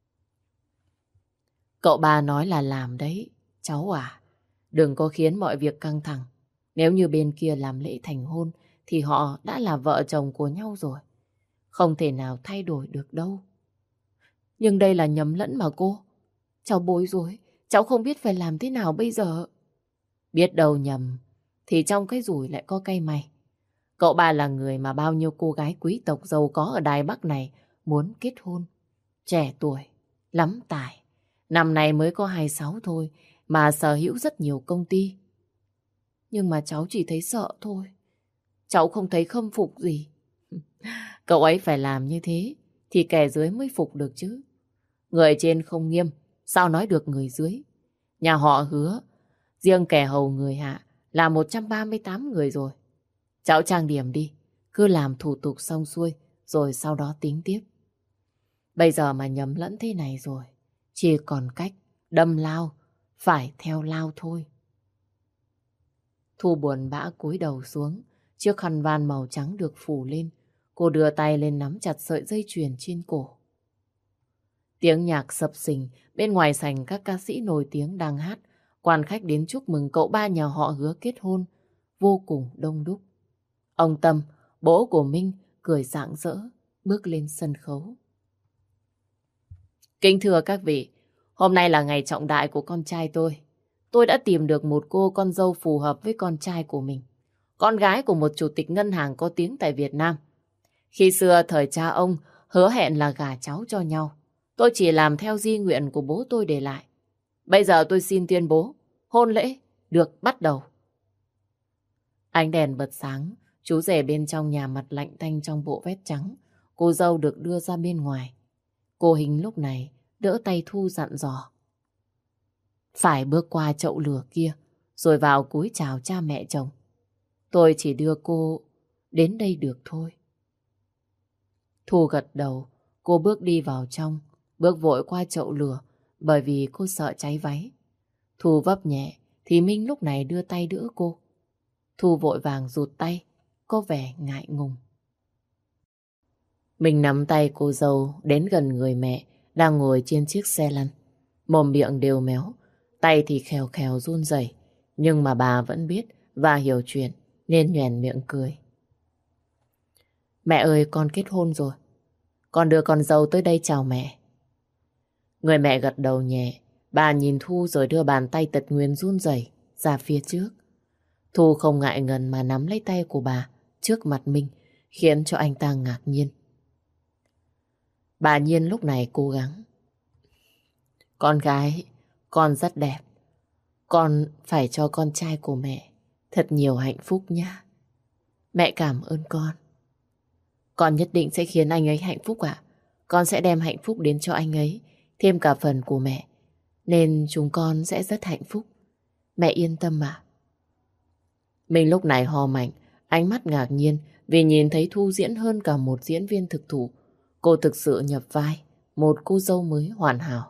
Cậu ba nói là làm đấy, cháu à. Đừng có khiến mọi việc căng thẳng. Nếu như bên kia làm lễ thành hôn thì họ đã là vợ chồng của nhau rồi. Không thể nào thay đổi được đâu. Nhưng đây là nhầm lẫn mà cô. Cháu bối rối, cháu không biết phải làm thế nào bây giờ. Biết đâu nhầm thì trong cái rủi lại có cây may. Cậu ba là người mà bao nhiêu cô gái quý tộc giàu có ở Đài Bắc này muốn kết hôn. Trẻ tuổi, lắm tài. Năm nay mới có hai mươi sáu thôi mà sở hữu rất nhiều công ty. Nhưng mà cháu chỉ thấy sợ thôi. Cháu không thấy khâm phục gì. Cậu ấy phải làm như thế thì kẻ dưới mới phục được chứ. Người trên không nghiêm, sao nói được người dưới. Nhà họ Hứa, riêng kẻ hầu người hạ là một trăm ba mươi tám người rồi. Cháu trang điểm đi, cứ làm thủ tục xong xuôi rồi sau đó tính tiếp. Bây giờ mà nhầm lẫn thế này rồi, chỉ còn cách đâm lao, phải theo lao thôi. Thu buồn bã cúi đầu xuống, chiếc khăn van màu trắng được phủ lên. Cô đưa tay lên nắm chặt sợi dây chuyền trên cổ. Tiếng nhạc sập sình, bên ngoài sảnh các ca sĩ nổi tiếng đang hát. Quan khách đến chúc mừng cậu ba nhà họ Hứa kết hôn, vô cùng đông đúc. Ông Tâm, bố của Minh, cười rạng rỡ, bước lên sân khấu. Kính thưa các vị, hôm nay là ngày trọng đại của con trai tôi. Tôi đã tìm được một cô con dâu phù hợp với con trai của mình. Con gái của một chủ tịch ngân hàng có tiếng tại Việt Nam. Khi xưa thời cha ông hứa hẹn là gả cháu cho nhau. Tôi chỉ làm theo di nguyện của bố tôi để lại. Bây giờ tôi xin tuyên bố, hôn lễ được bắt đầu. Ánh đèn bật sáng, chú rể bên trong nhà mặt lạnh tanh trong bộ vest trắng. Cô dâu được đưa ra bên ngoài. Cô Hình lúc này đỡ tay Thu dặn dò. Phải bước qua chậu lửa kia, rồi vào cúi chào cha mẹ chồng. Tôi chỉ đưa cô đến đây được thôi. Thu gật đầu, cô bước đi vào trong, bước vội qua chậu lửa bởi vì cô sợ cháy váy. Thu vấp nhẹ thì Minh lúc này đưa tay đỡ cô. Thu vội vàng rụt tay, có vẻ ngại ngùng. Mình nắm tay cô dâu đến gần người mẹ đang ngồi trên chiếc xe lăn. Mồm miệng đều méo, tay thì khèo khèo run rẩy. Nhưng mà bà vẫn biết và hiểu chuyện nên nhoẻn miệng cười. Mẹ ơi, con kết hôn rồi. Con đưa con dâu tới đây chào mẹ. Người mẹ gật đầu nhẹ. Bà nhìn Thu rồi đưa bàn tay tật nguyền run rẩy ra phía trước. Thu không ngại ngần mà nắm lấy tay của bà trước mặt mình, khiến cho anh ta ngạc nhiên. Bà Nhiên lúc này cố gắng. Con gái, con rất đẹp. Con phải cho con trai của mẹ thật nhiều hạnh phúc nhá. Mẹ cảm ơn con. Con nhất định sẽ khiến anh ấy hạnh phúc ạ. Con sẽ đem hạnh phúc đến cho anh ấy, thêm cả phần của mẹ. Nên chúng con sẽ rất hạnh phúc. Mẹ yên tâm ạ. Mình lúc này ho mạnh, ánh mắt ngạc nhiên vì nhìn thấy Thu diễn hơn cả một diễn viên thực thụ. Cô thực sự nhập vai một cô dâu mới hoàn hảo.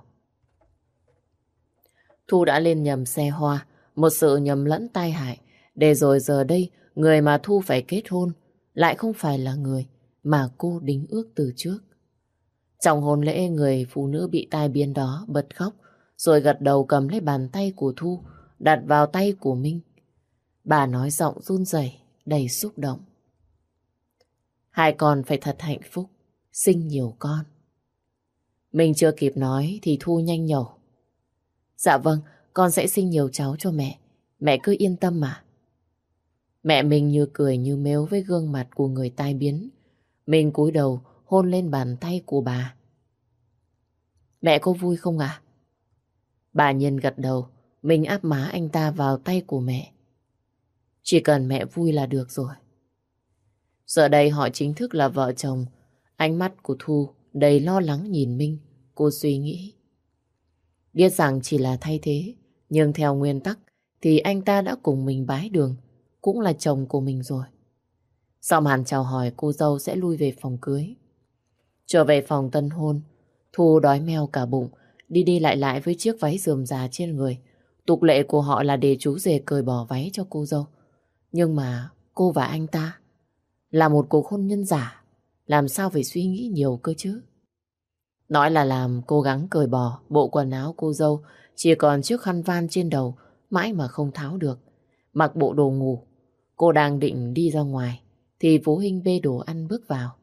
Thu đã lên nhầm xe hoa, một sự nhầm lẫn tai hại. Để rồi giờ đây, người mà Thu phải kết hôn lại không phải là người mà cô đính ước từ trước. Trong hôn lễ, người phụ nữ bị tai biến đó bật khóc, rồi gật đầu cầm lấy bàn tay của Thu, đặt vào tay của Minh. Bà nói giọng run rẩy, đầy xúc động. Hai con phải thật hạnh phúc, sinh nhiều con. Mình chưa kịp nói thì Thu nhanh nhẩu. Dạ vâng, con sẽ sinh nhiều cháu cho mẹ. Mẹ cứ yên tâm mà. Mẹ mình như cười như mếu với gương mặt của người tai biến. Mình cúi đầu hôn lên bàn tay của bà. Mẹ có vui không ạ? Bà Nhiên gật đầu. Mình áp má anh ta vào tay của mẹ. Chỉ cần mẹ vui là được rồi. Giờ đây họ chính thức là vợ chồng. Ánh mắt của Thu đầy lo lắng nhìn Minh. Cô suy nghĩ. Biết rằng chỉ là thay thế, nhưng theo nguyên tắc thì anh ta đã cùng mình bái đường, cũng là chồng của mình rồi. Sau màn chào hỏi, cô dâu sẽ lui về phòng cưới. Trở về phòng tân hôn, Thu đói meo cả bụng, đi đi lại lại với chiếc váy rườm rà trên người. Tục lệ của họ là để chú rể cởi bỏ váy cho cô dâu. Nhưng mà cô và anh ta là một cuộc hôn nhân giả, làm sao phải suy nghĩ nhiều cơ chứ? Nói là làm, cố gắng cởi bỏ bộ quần áo cô dâu, chỉ còn chiếc khăn van trên đầu, mãi mà không tháo được. Mặc bộ đồ ngủ, cô đang định đi ra ngoài, thì Phú Hinh bê đồ ăn bước vào.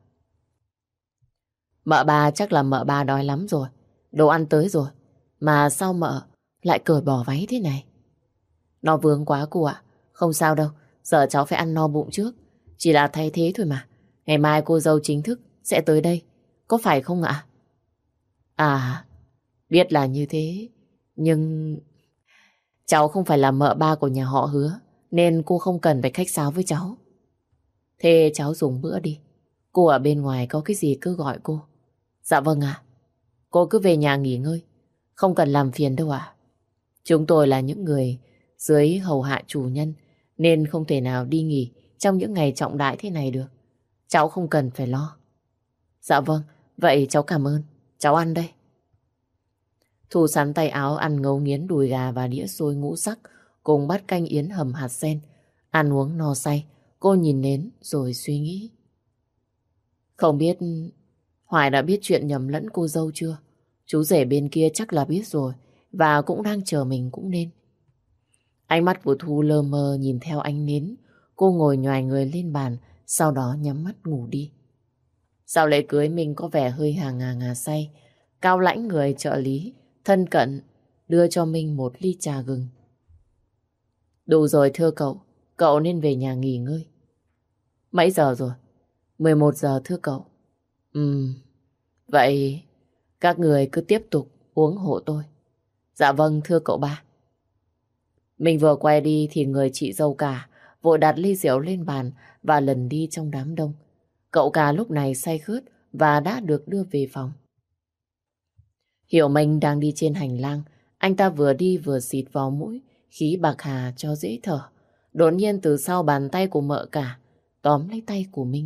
Mợ ba chắc là mợ ba đói lắm rồi, đồ ăn tới rồi, mà sao mợ lại cởi bỏ váy thế này? Nó vướng quá cô ạ, không sao đâu, giờ cháu phải ăn no bụng trước, chỉ là thay thế thôi mà. Ngày mai cô dâu chính thức sẽ tới đây, có phải không ạ? À, biết là như thế, nhưng cháu không phải là mợ ba của nhà họ Hứa, nên cô không cần phải khách sáo với cháu. Thế cháu dùng bữa đi, cô ở bên ngoài có cái gì cứ gọi cô. Dạ vâng ạ, cô cứ về nhà nghỉ ngơi, không cần làm phiền đâu ạ. Chúng tôi là những người dưới hầu hạ chủ nhân, nên không thể nào đi nghỉ trong những ngày trọng đại thế này được. Cháu không cần phải lo. Dạ vâng, vậy cháu cảm ơn. Cháu ăn đây. Thu sắn tay áo ăn ngấu nghiến đùi gà và đĩa xôi ngũ sắc cùng bát canh yến hầm hạt sen. Ăn uống no say, cô nhìn nến rồi suy nghĩ. Không biết Hoài đã biết chuyện nhầm lẫn cô dâu chưa? Chú rể bên kia chắc là biết rồi và cũng đang chờ mình cũng nên. Ánh mắt của Thu lơ mơ nhìn theo ánh nến. Cô ngồi nhoài người lên bàn, sau đó nhắm mắt ngủ đi. Sau lễ cưới mình có vẻ hơi hà ngà ngà say. Cao lãnh người trợ lý thân cận đưa cho mình một ly trà gừng. Đủ rồi thưa cậu, cậu nên về nhà nghỉ ngơi. Mấy giờ rồi? mười một giờ thưa cậu. Ừm, vậy các người cứ tiếp tục uống hộ tôi. Dạ vâng thưa cậu ba. Mình vừa quay đi thì người chị dâu cả vội đặt ly rượu lên bàn và lần đi trong đám đông. Cậu cả lúc này say khướt và đã được đưa về phòng. Hiểu Minh đang đi trên hành lang. Anh ta vừa đi vừa xịt vào mũi khí bạc hà cho dễ thở. Đột nhiên từ sau bàn tay của mợ cả tóm lấy tay của Minh.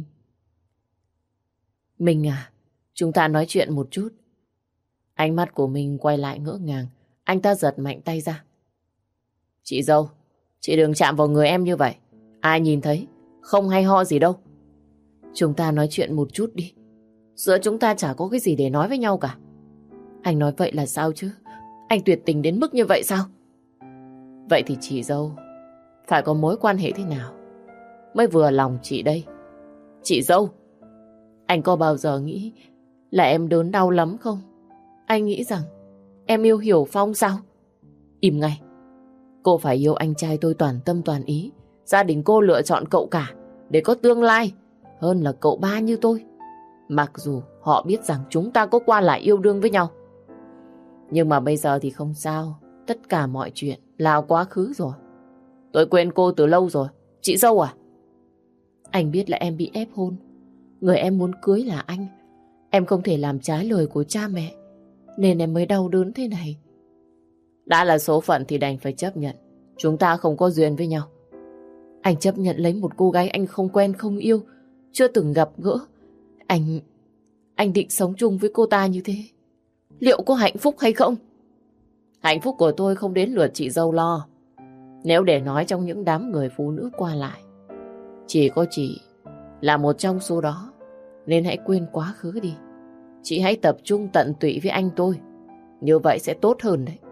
Minh à, chúng ta nói chuyện một chút. Ánh mắt của Minh quay lại ngỡ ngàng. Anh ta giật mạnh tay ra. Chị dâu, chị đừng chạm vào người em như vậy. Ai nhìn thấy, không hay ho gì đâu. Chúng ta nói chuyện một chút đi. Giữa chúng ta chả có cái gì để nói với nhau cả. Anh nói vậy là sao chứ? Anh tuyệt tình đến mức như vậy sao? Vậy thì chị dâu phải có mối quan hệ thế nào mới vừa lòng chị đây? Chị dâu, anh có bao giờ nghĩ là em đớn đau lắm không? Anh nghĩ rằng em yêu Hiểu Phong sao? Im ngay. Cô phải yêu anh trai tôi toàn tâm toàn ý. Gia đình cô lựa chọn cậu cả để có tương lai hơn là cậu ba như tôi. Mặc dù họ biết rằng chúng ta có qua lại yêu đương với nhau. Nhưng mà bây giờ thì không sao. Tất cả mọi chuyện là quá khứ rồi. Tôi quên cô từ lâu rồi. Chị dâu à? Anh biết là em bị ép hôn. Người em muốn cưới là anh. Em không thể làm trái lời của cha mẹ, nên em mới đau đớn thế này. Đã là số phận thì đành phải chấp nhận. Chúng ta không có duyên với nhau. Anh chấp nhận lấy một cô gái anh không quen không yêu, chưa từng gặp gỡ. Anh... Anh định sống chung với cô ta như thế, liệu có hạnh phúc hay không? Hạnh phúc của tôi không đến lượt chị dâu lo. Nếu để nói trong những đám người phụ nữ qua lại, chỉ có chị là một trong số đó. Nên hãy quên quá khứ đi. Chị hãy tập trung tận tụy với anh tôi. Như vậy sẽ tốt hơn đấy.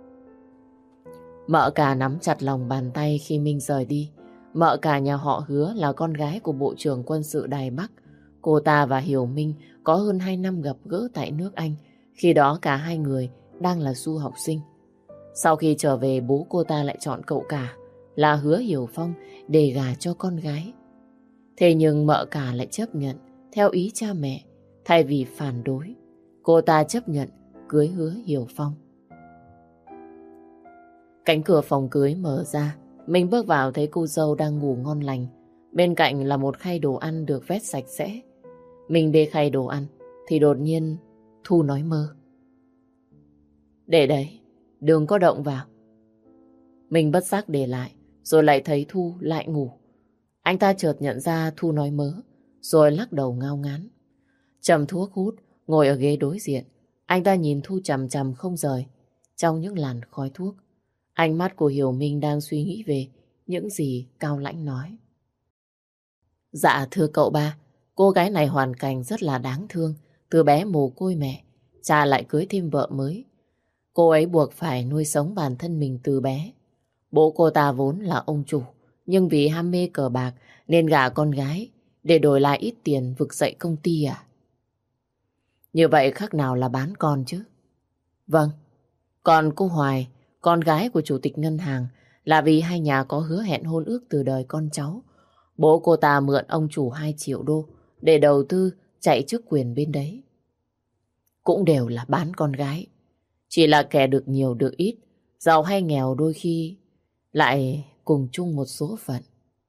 Mợ cả nắm chặt lòng bàn tay khi Minh rời đi. Mợ cả nhà họ Hứa là con gái của Bộ trưởng Quân sự Đài Bắc. Cô ta và Hiểu Minh có hơn hai năm gặp gỡ tại nước Anh. Khi đó cả hai người đang là du học sinh. Sau khi trở về, bố cô ta lại chọn cậu cả là Hứa Hiểu Phong để gả cho con gái. Thế nhưng mợ cả lại chấp nhận theo ý cha mẹ. Thay vì phản đối, cô ta chấp nhận cưới Hứa Hiểu Phong. Cánh cửa phòng cưới mở ra. Mình bước vào thấy cô dâu đang ngủ ngon lành. Bên cạnh là một khay đồ ăn được vét sạch sẽ. Mình bê khay đồ ăn thì đột nhiên Thu nói mơ: để đấy, đừng có động vào. Mình bất giác để lại, rồi lại thấy Thu lại ngủ. Anh ta chợt nhận ra Thu nói mớ, rồi lắc đầu ngao ngán. Châm thuốc hút, ngồi ở ghế đối diện. Anh ta nhìn Thu chằm chằm không rời. Trong những làn khói thuốc, ánh mắt của Hiểu Minh đang suy nghĩ về những gì Cao Lãnh nói. Dạ thưa cậu ba, cô gái này hoàn cảnh rất là đáng thương. Từ bé mồ côi mẹ, cha lại cưới thêm vợ mới. Cô ấy buộc phải nuôi sống bản thân mình từ bé. Bố cô ta vốn là ông chủ, nhưng vì ham mê cờ bạc nên gả con gái để đổi lại ít tiền vực dậy công ty à? Như vậy khác nào là bán con chứ? Vâng, còn cô Hoài, con gái của chủ tịch ngân hàng, là vì hai nhà có hứa hẹn hôn ước từ đời con cháu. Bố cô ta mượn ông chủ hai triệu đô để đầu tư chạy chức quyền bên đấy. Cũng đều là bán con gái. Chỉ là kẻ được nhiều được ít, giàu hay nghèo đôi khi lại cùng chung một số phận.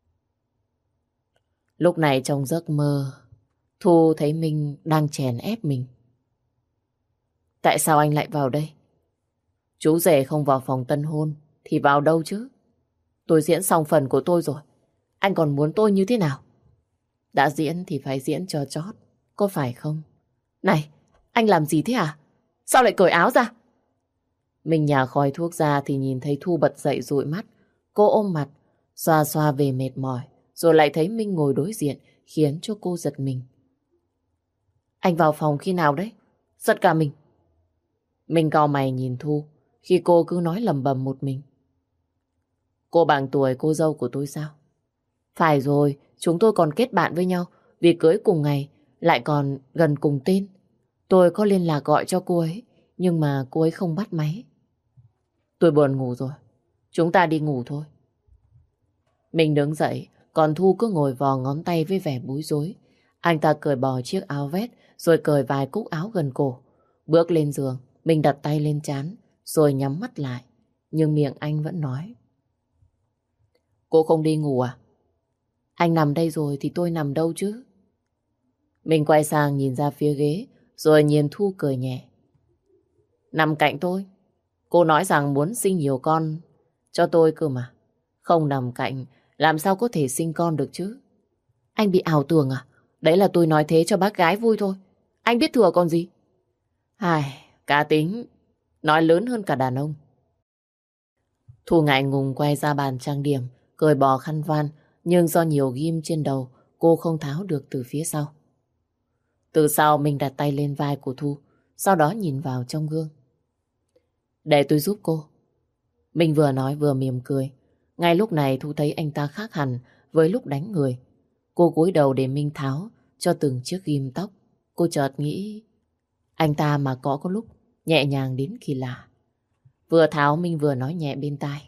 Lúc này trong giấc mơ, Thu thấy Minh đang chèn ép mình. Tại sao anh lại vào đây? Chú rể không vào phòng tân hôn thì vào đâu chứ? Tôi diễn xong phần của tôi rồi. Anh còn muốn tôi như thế nào? Đã diễn thì phải diễn cho chót, có phải không? Này, anh làm gì thế à? Sao lại cởi áo ra? Mình nhả khói thuốc ra thì nhìn thấy Thu bật dậy dụi mắt. Cô ôm mặt, xoa xoa về mệt mỏi, rồi lại thấy Minh ngồi đối diện khiến cho cô giật mình. Anh vào phòng khi nào đấy? Giật cả mình. Mình cau mày nhìn Thu khi cô cứ nói lầm bầm một mình. Cô bằng tuổi cô dâu của tôi sao? Phải rồi, chúng tôi còn kết bạn với nhau vì cưới cùng ngày, lại còn gần cùng tên. Tôi có liên lạc gọi cho cô ấy, nhưng mà cô ấy không bắt máy. Tôi buồn ngủ rồi, chúng ta đi ngủ thôi. Mình đứng dậy, còn Thu cứ ngồi vò ngón tay với vẻ bối rối. Anh ta cởi bỏ chiếc áo vest, rồi cởi vài cúc áo gần cổ. Bước lên giường, mình đặt tay lên trán, rồi nhắm mắt lại. Nhưng miệng anh vẫn nói: Cô không đi ngủ à? Anh nằm đây rồi thì tôi nằm đâu chứ? Mình quay sang nhìn ra phía ghế, rồi nhìn Thu cười nhẹ. Nằm cạnh tôi. Cô nói rằng muốn sinh nhiều con cho tôi cơ mà. Không nằm cạnh, làm sao có thể sinh con được chứ? Anh bị ảo tưởng à? Đấy là tôi nói thế cho bác gái vui thôi. Anh biết thừa còn gì? Ai, cá tính, nói lớn hơn cả đàn ông. Thu ngại ngùng quay ra bàn trang điểm, cởi bỏ khăn voan, nhưng do nhiều ghim trên đầu, cô không tháo được từ phía sau. Từ sau mình đặt tay lên vai của Thu, sau đó nhìn vào trong gương. Để tôi giúp cô. Mình vừa nói vừa mỉm cười. Ngay lúc này Thu thấy anh ta khác hẳn với lúc đánh người. Cô cúi đầu để Minh tháo cho từng chiếc ghim tóc. Cô chợt nghĩ, anh ta mà có có lúc nhẹ nhàng đến kỳ lạ. Vừa tháo Minh vừa nói nhẹ bên tai.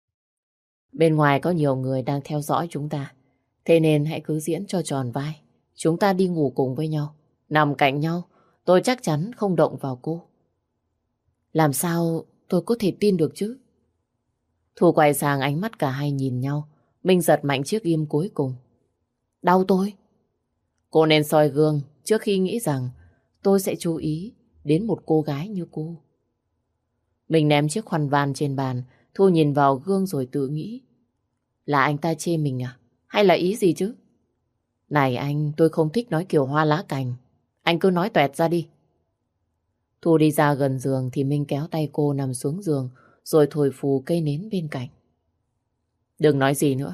Bên ngoài có nhiều người đang theo dõi chúng ta. Thế nên hãy cứ diễn cho tròn vai. Chúng ta đi ngủ cùng với nhau, nằm cạnh nhau. Tôi chắc chắn không động vào cô. Làm sao tôi có thể tin được chứ? Thu quay sang, ánh mắt cả hai nhìn nhau. Minh giật mạnh chiếc ghim cuối cùng. Đau tôi. Cô nên soi gương trước khi nghĩ rằng tôi sẽ chú ý đến một cô gái như cô. Mình ném chiếc khăn van trên bàn. Thu nhìn vào gương rồi tự nghĩ. Là anh ta chê mình à? Hay là ý gì chứ? Này anh, tôi không thích nói kiểu hoa lá cành. Anh cứ nói toẹt ra đi. Thu đi ra gần giường thì Minh kéo tay cô nằm xuống giường rồi thổi phù cây nến bên cạnh. Đừng nói gì nữa.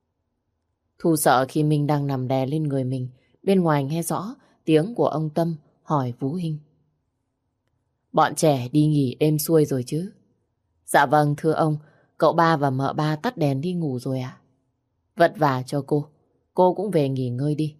Thu sợ khi Minh đang nằm đè lên người mình. Bên ngoài nghe rõ tiếng của ông Tâm hỏi Vũ Hinh. Bọn trẻ đi nghỉ êm xuôi rồi chứ? Dạ vâng thưa ông, cậu ba và mợ ba tắt đèn đi ngủ rồi ạ. Vất vả cho cô, cô cũng về nghỉ ngơi đi.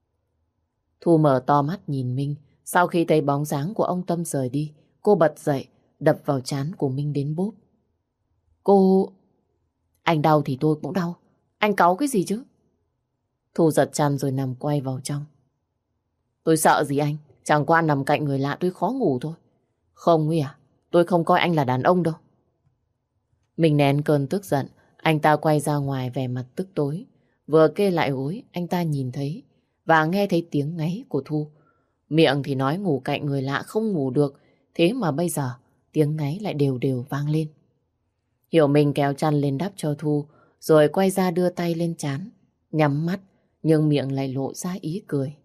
Thu mở to mắt nhìn Minh. Sau khi thấy bóng dáng của ông Tâm rời đi, cô bật dậy, đập vào trán của Minh đến bốp. Cô... Anh đau thì tôi cũng đau. Anh cáu cái gì chứ? Thu giật chăn rồi nằm quay vào trong. Tôi sợ gì anh? Chẳng qua nằm cạnh người lạ tôi khó ngủ thôi. Không ấy à? Tôi không coi anh là đàn ông đâu. Mình nén cơn tức giận. Anh ta quay ra ngoài vẻ mặt tức tối. Vừa kê lại gối, anh ta nhìn thấy và nghe thấy tiếng ngáy của Thu. Miệng thì nói ngủ cạnh người lạ không ngủ được. Thế mà bây giờ tiếng ngáy lại đều đều vang lên. Hiểu mình kéo chăn lên đắp cho Thu, rồi quay ra đưa tay lên trán, nhắm mắt, nhưng miệng lại lộ ra ý cười.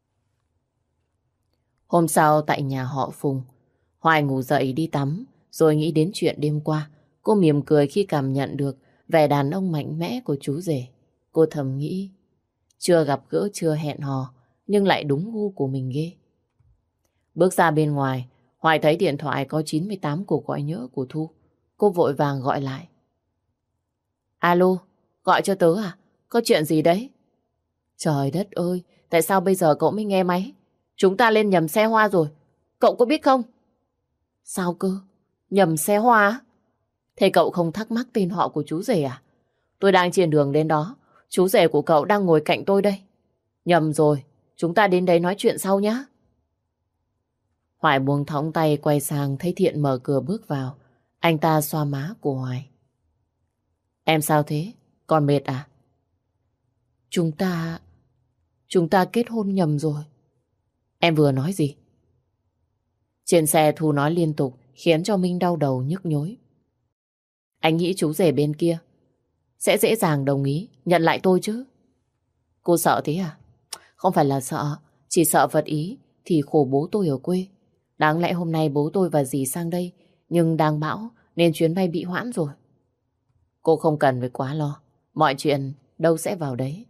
Hôm sau tại nhà họ Phùng, Hoài ngủ dậy đi tắm, rồi nghĩ đến chuyện đêm qua. Cô mỉm cười khi cảm nhận được vẻ đàn ông mạnh mẽ của chú rể. Cô thầm nghĩ, chưa gặp gỡ chưa hẹn hò, nhưng lại đúng gu của mình ghê. Bước ra bên ngoài, Hoài thấy điện thoại có chín mươi tám cuộc gọi nhỡ của Thu. Cô vội vàng gọi lại. Alo, gọi cho tớ à? Có chuyện gì đấy? Trời đất ơi, tại sao bây giờ cậu mới nghe máy? Chúng ta lên nhầm xe hoa rồi. Cậu có biết không? Sao cơ? Nhầm xe hoa á? Thế cậu không thắc mắc tên họ của chú rể à? Tôi đang trên đường đến đó. Chú rể của cậu đang ngồi cạnh tôi đây. Nhầm rồi, chúng ta đến đấy nói chuyện sau nhé. Hoài buông thõng tay quay sang thấy Thiện mở cửa bước vào. Anh ta xoa má của Hoài. Em sao thế? Còn mệt à? Chúng ta... Chúng ta kết hôn nhầm rồi. Em vừa nói gì? Trên xe Thu nói liên tục khiến cho Minh đau đầu nhức nhối. Anh nghĩ chú rể bên kia sẽ dễ dàng đồng ý nhận lại tôi chứ? Cô sợ thế à? Không phải là sợ, chỉ sợ vật ý thì khổ bố tôi ở quê. Đáng lẽ hôm nay bố tôi và dì sang đây, nhưng đang bão nên chuyến bay bị hoãn rồi. Cô không cần phải quá lo, mọi chuyện đâu sẽ vào đấy.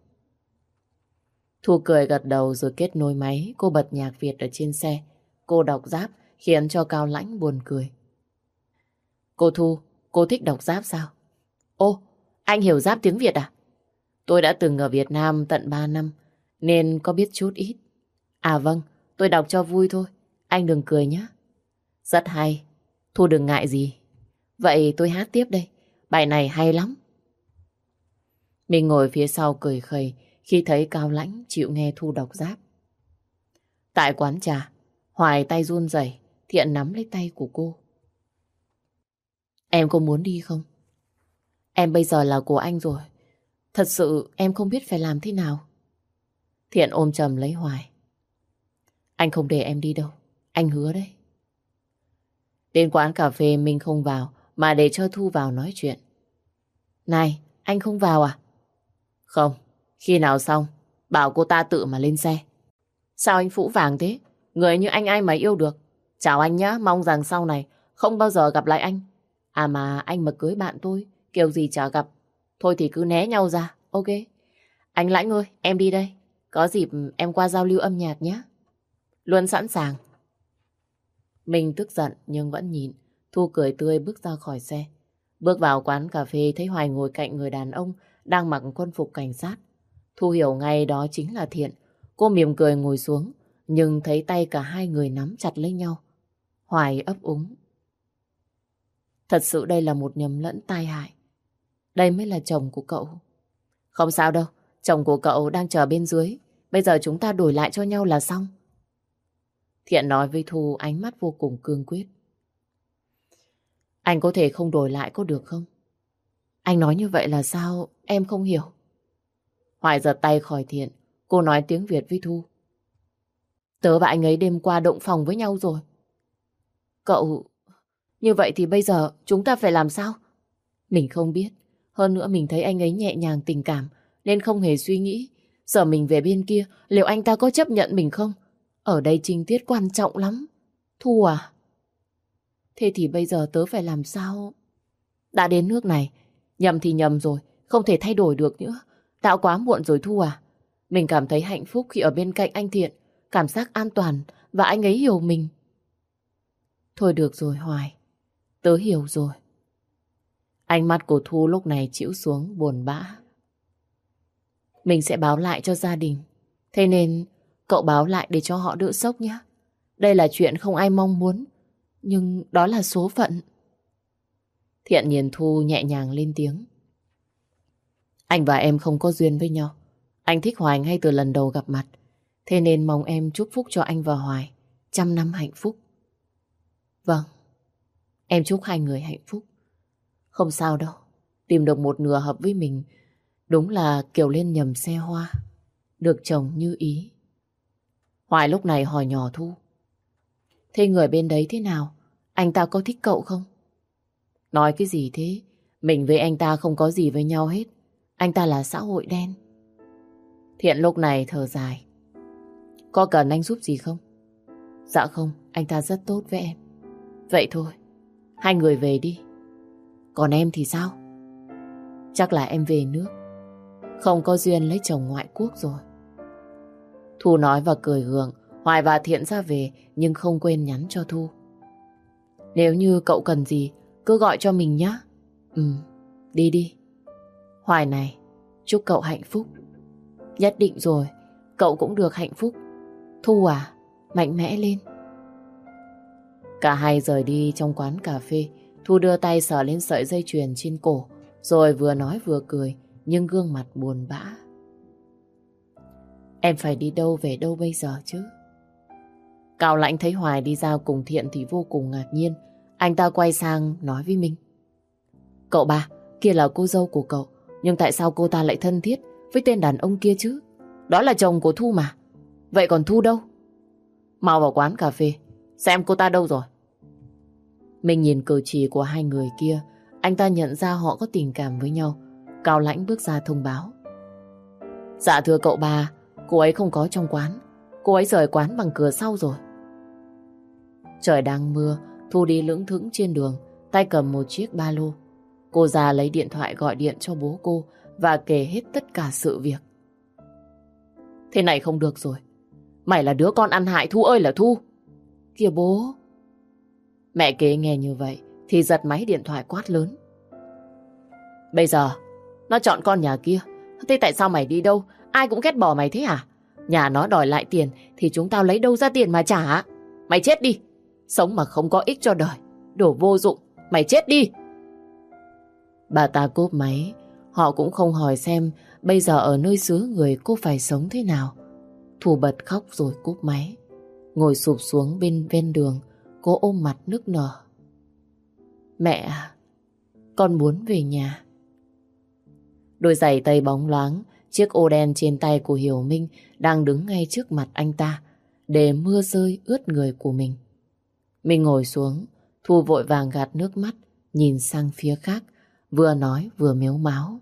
Thu cười gật đầu rồi kết nối máy. Cô bật nhạc Việt ở trên xe. Cô đọc rap khiến cho Cao Lãnh buồn cười. Cô Thu, cô thích đọc rap sao? Ô, anh hiểu rap tiếng Việt à? Tôi đã từng ở Việt Nam tận ba năm nên có biết chút ít. À vâng, tôi đọc cho vui thôi. Anh đừng cười nhé. Rất hay. Thu đừng ngại gì. Vậy tôi hát tiếp đây. Bài này hay lắm. Mình ngồi phía sau cười khẩy khi thấy Cao Lãnh chịu nghe Thu đọc rap. Tại quán trà, Hoài tay run rẩy, Thiện nắm lấy tay của cô. Em có muốn đi không? Em bây giờ là của anh rồi. Thật sự em không biết phải làm thế nào. Thiện ôm chầm lấy Hoài. Anh không để em đi đâu. Anh hứa đấy. Đến quán cà phê mình không vào mà để cho Thu vào nói chuyện. Này, anh không vào à? Không, khi nào xong bảo cô ta tự mà lên xe. Sao anh phũ vàng thế? Người như anh ai mà yêu được. Chào anh nhá, mong rằng sau này không bao giờ gặp lại anh. À mà anh mà cưới bạn tôi, kiểu gì chả gặp. Thôi thì cứ né nhau ra, ok. Anh Lãnh ơi, em đi đây. Có dịp em qua giao lưu âm nhạc nhé. Luôn sẵn sàng. Mình tức giận nhưng vẫn nhịn. Thu cười tươi bước ra khỏi xe. Bước vào quán cà phê thấy Hoài ngồi cạnh người đàn ông đang mặc quân phục cảnh sát. Thu hiểu ngay đó chính là Thiện. Cô mỉm cười ngồi xuống, nhưng thấy tay cả hai người nắm chặt lấy nhau. Hoài ấp úng. Thật sự đây là một nhầm lẫn tai hại. Đây mới là chồng của cậu. Không sao đâu, chồng của cậu đang chờ bên dưới. Bây giờ chúng ta đổi lại cho nhau là xong. Thiện nói với Thu, ánh mắt vô cùng cương quyết. Anh có thể không đổi lại có được không? Anh nói như vậy là sao? Em không hiểu. Hoài giật tay khỏi Thiện. Cô nói tiếng Việt với Thu. Tớ và anh ấy đêm qua động phòng với nhau rồi. Cậu... Như vậy thì bây giờ chúng ta phải làm sao? Mình không biết. Hơn nữa mình thấy anh ấy nhẹ nhàng tình cảm nên không hề suy nghĩ. Giờ mình về bên kia, liệu anh ta có chấp nhận mình không? Ở đây情tiết quan trọng lắm. Thu à? Thế thì bây giờ tớ phải làm sao? Đã đến nước này, nhầm thì nhầm rồi, không thể thay đổi được nữa. Đã quá muộn rồi Thu à. Mình cảm thấy hạnh phúc khi ở bên cạnh anh Thiện, cảm giác an toàn và anh ấy hiểu mình. Thôi được rồi Hoài, tớ hiểu rồi. Ánh mắt của Thu lúc này chĩu xuống buồn bã. Mình sẽ báo lại cho gia đình. Thế nên cậu báo lại để cho họ đỡ sốc nhé. Đây là chuyện không ai mong muốn, nhưng đó là số phận. Thiện nhìn Thu nhẹ nhàng lên tiếng. Anh và em không có duyên với nhau. Anh thích Hoài ngay từ lần đầu gặp mặt. Thế nên mong em chúc phúc cho anh và Hoài trăm năm hạnh phúc. Vâng, em chúc hai người hạnh phúc. Không sao đâu, tìm được một nửa hợp với mình. Đúng là kiểu lên nhầm xe hoa, được chồng như ý. Hoài lúc này hỏi nhỏ Thu. Thế người bên đấy thế nào? Anh ta có thích cậu không? Nói cái gì thế? Mình với anh ta không có gì với nhau hết. Anh ta là xã hội đen. Thiện lúc này thở dài. Có cần anh giúp gì không? Dạ không, anh ta rất tốt với em. Vậy thôi, hai người về đi. Còn em thì sao? Chắc là em về nước. Không có duyên lấy chồng ngoại quốc rồi. Thu nói và cười gượng. Hoài và Thiện ra về nhưng không quên nhắn cho Thu. Nếu như cậu cần gì, cứ gọi cho mình nhé. Ừ, đi đi. Hoài này, chúc cậu hạnh phúc. Nhất định rồi, cậu cũng được hạnh phúc. Thu à, mạnh mẽ lên. Cả hai rời đi trong quán cà phê. Thu đưa tay sờ lên sợi dây chuyền trên cổ, rồi vừa nói vừa cười, nhưng gương mặt buồn bã. Em phải đi đâu về đâu bây giờ chứ? Cao Lãnh thấy Hoài đi ra cùng Thiện thì vô cùng ngạc nhiên. Anh ta quay sang nói với Minh. Cậu ba, kia là cô dâu của cậu. Nhưng tại sao cô ta lại thân thiết với tên đàn ông kia chứ? Đó là chồng của Thu mà. Vậy còn Thu đâu? Mau vào quán cà phê, xem cô ta đâu rồi. Minh nhìn cử chỉ của hai người kia. Anh ta nhận ra họ có tình cảm với nhau. Cao Lãnh bước ra thông báo. Dạ thưa cậu ba, cô ấy không có trong quán. Cô ấy rời quán bằng cửa sau rồi. Trời đang mưa, Thu đi lững thững trên đường, tay cầm một chiếc ba lô. Cô già lấy điện thoại gọi điện cho bố cô và kể hết tất cả sự việc. Thế này không được rồi. Mày là đứa con ăn hại Thu ơi là Thu. Kìa bố. Mẹ kế nghe như vậy thì giật máy điện thoại quát lớn. Bây giờ nó chọn con nhà kia. Thế tại sao mày đi đâu ai cũng ghét bỏ mày thế hả? Nhà nó đòi lại tiền thì chúng tao lấy đâu ra tiền mà trả? Mày chết đi. Sống mà không có ích cho đời. Đồ vô dụng. Mày chết đi. Bà ta cốp máy. Họ cũng không hỏi xem bây giờ ở nơi xứ người cô phải sống thế nào. Thu bật khóc rồi cúp máy. Ngồi sụp xuống bên ven đường. Cô ôm mặt nức nở. Mẹ à, con muốn về nhà. Đôi giày tây bóng loáng, chiếc ô đen trên tay của Hiểu Minh đang đứng ngay trước mặt anh ta, để mưa rơi ướt người của mình. Minh ngồi xuống, Thu vội vàng gạt nước mắt, nhìn sang phía khác, vừa nói vừa mếu máo.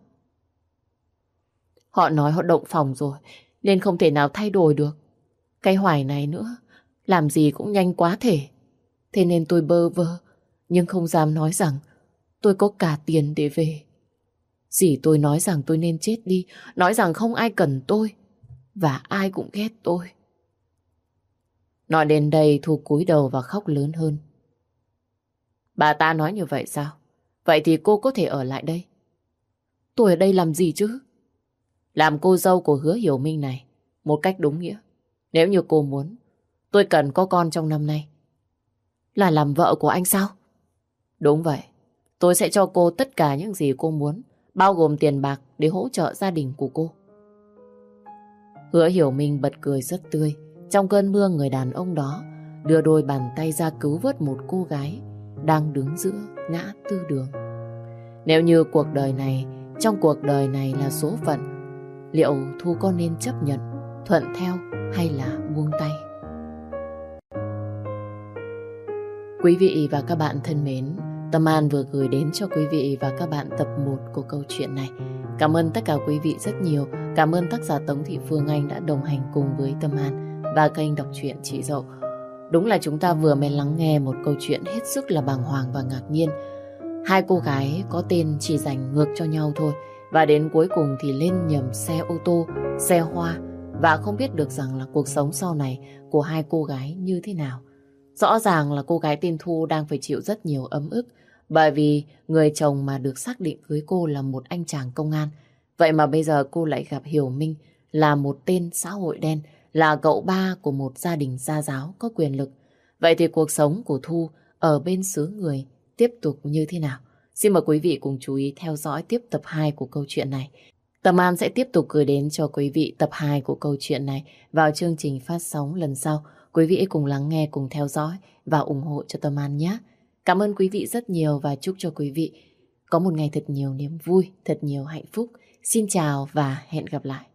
Họ nói họ động phòng rồi, nên không thể nào thay đổi được. Cái Hoài này nữa, làm gì cũng nhanh quá thể. Thế nên tôi bơ vơ, nhưng không dám nói rằng tôi có cả tiền để về. Dì tôi nói rằng tôi nên chết đi, nói rằng không ai cần tôi, và ai cũng ghét tôi. Nói đến đây Thu cúi đầu và khóc lớn hơn. Bà ta nói như vậy sao? Vậy thì cô có thể ở lại đây. Tôi ở đây làm gì chứ? Làm cô dâu của Hứa Hiểu Minh này, một cách đúng nghĩa. Nếu như cô muốn, tôi cần có con trong năm nay. Là làm vợ của anh sao? Đúng vậy. Tôi sẽ cho cô tất cả những gì cô muốn, bao gồm tiền bạc để hỗ trợ gia đình của cô. Hứa Hiểu Minh bật cười rất tươi. Trong cơn mưa, người đàn ông đó đưa đôi bàn tay ra cứu vớt một cô gái đang đứng giữa ngã tư đường. Nếu như cuộc đời này, trong cuộc đời này là số phận, liệu Thu có nên chấp nhận, thuận theo hay là buông tay? Quý vị và các bạn thân mến, Tâm An vừa gửi đến cho quý vị và các bạn tập một của câu chuyện này. Cảm ơn tất cả quý vị rất nhiều. Cảm ơn tác giả Tống Thị Phương Anh đã đồng hành cùng với Tâm An và kênh đọc truyện Chị Dậu. Đúng là chúng ta vừa mới lắng nghe một câu chuyện hết sức là bàng hoàng và ngạc nhiên. Hai cô gái có tên chỉ dành ngược cho nhau thôi, và đến cuối cùng thì lên nhầm xe ô tô, xe hoa, và không biết được rằng là cuộc sống sau này của hai cô gái như thế nào. Rõ ràng là cô gái tên Thu đang phải chịu rất nhiều ấm ức, bởi vì người chồng mà được xác định cưới cô là một anh chàng công an. Vậy mà bây giờ cô lại gặp Hiểu Minh là một tên xã hội đen, là cậu ba của một gia đình gia giáo có quyền lực. Vậy thì cuộc sống của Thu ở bên xứ người tiếp tục như thế nào? Xin mời quý vị cùng chú ý theo dõi tiếp tập hai của câu chuyện này. Tâm An sẽ tiếp tục gửi đến cho quý vị tập hai của câu chuyện này vào chương trình phát sóng lần sau. Quý vị cùng lắng nghe, cùng theo dõi và ủng hộ cho Tâm An nhé. Cảm ơn quý vị rất nhiều và chúc cho quý vị có một ngày thật nhiều niềm vui, thật nhiều hạnh phúc. Xin chào và hẹn gặp lại.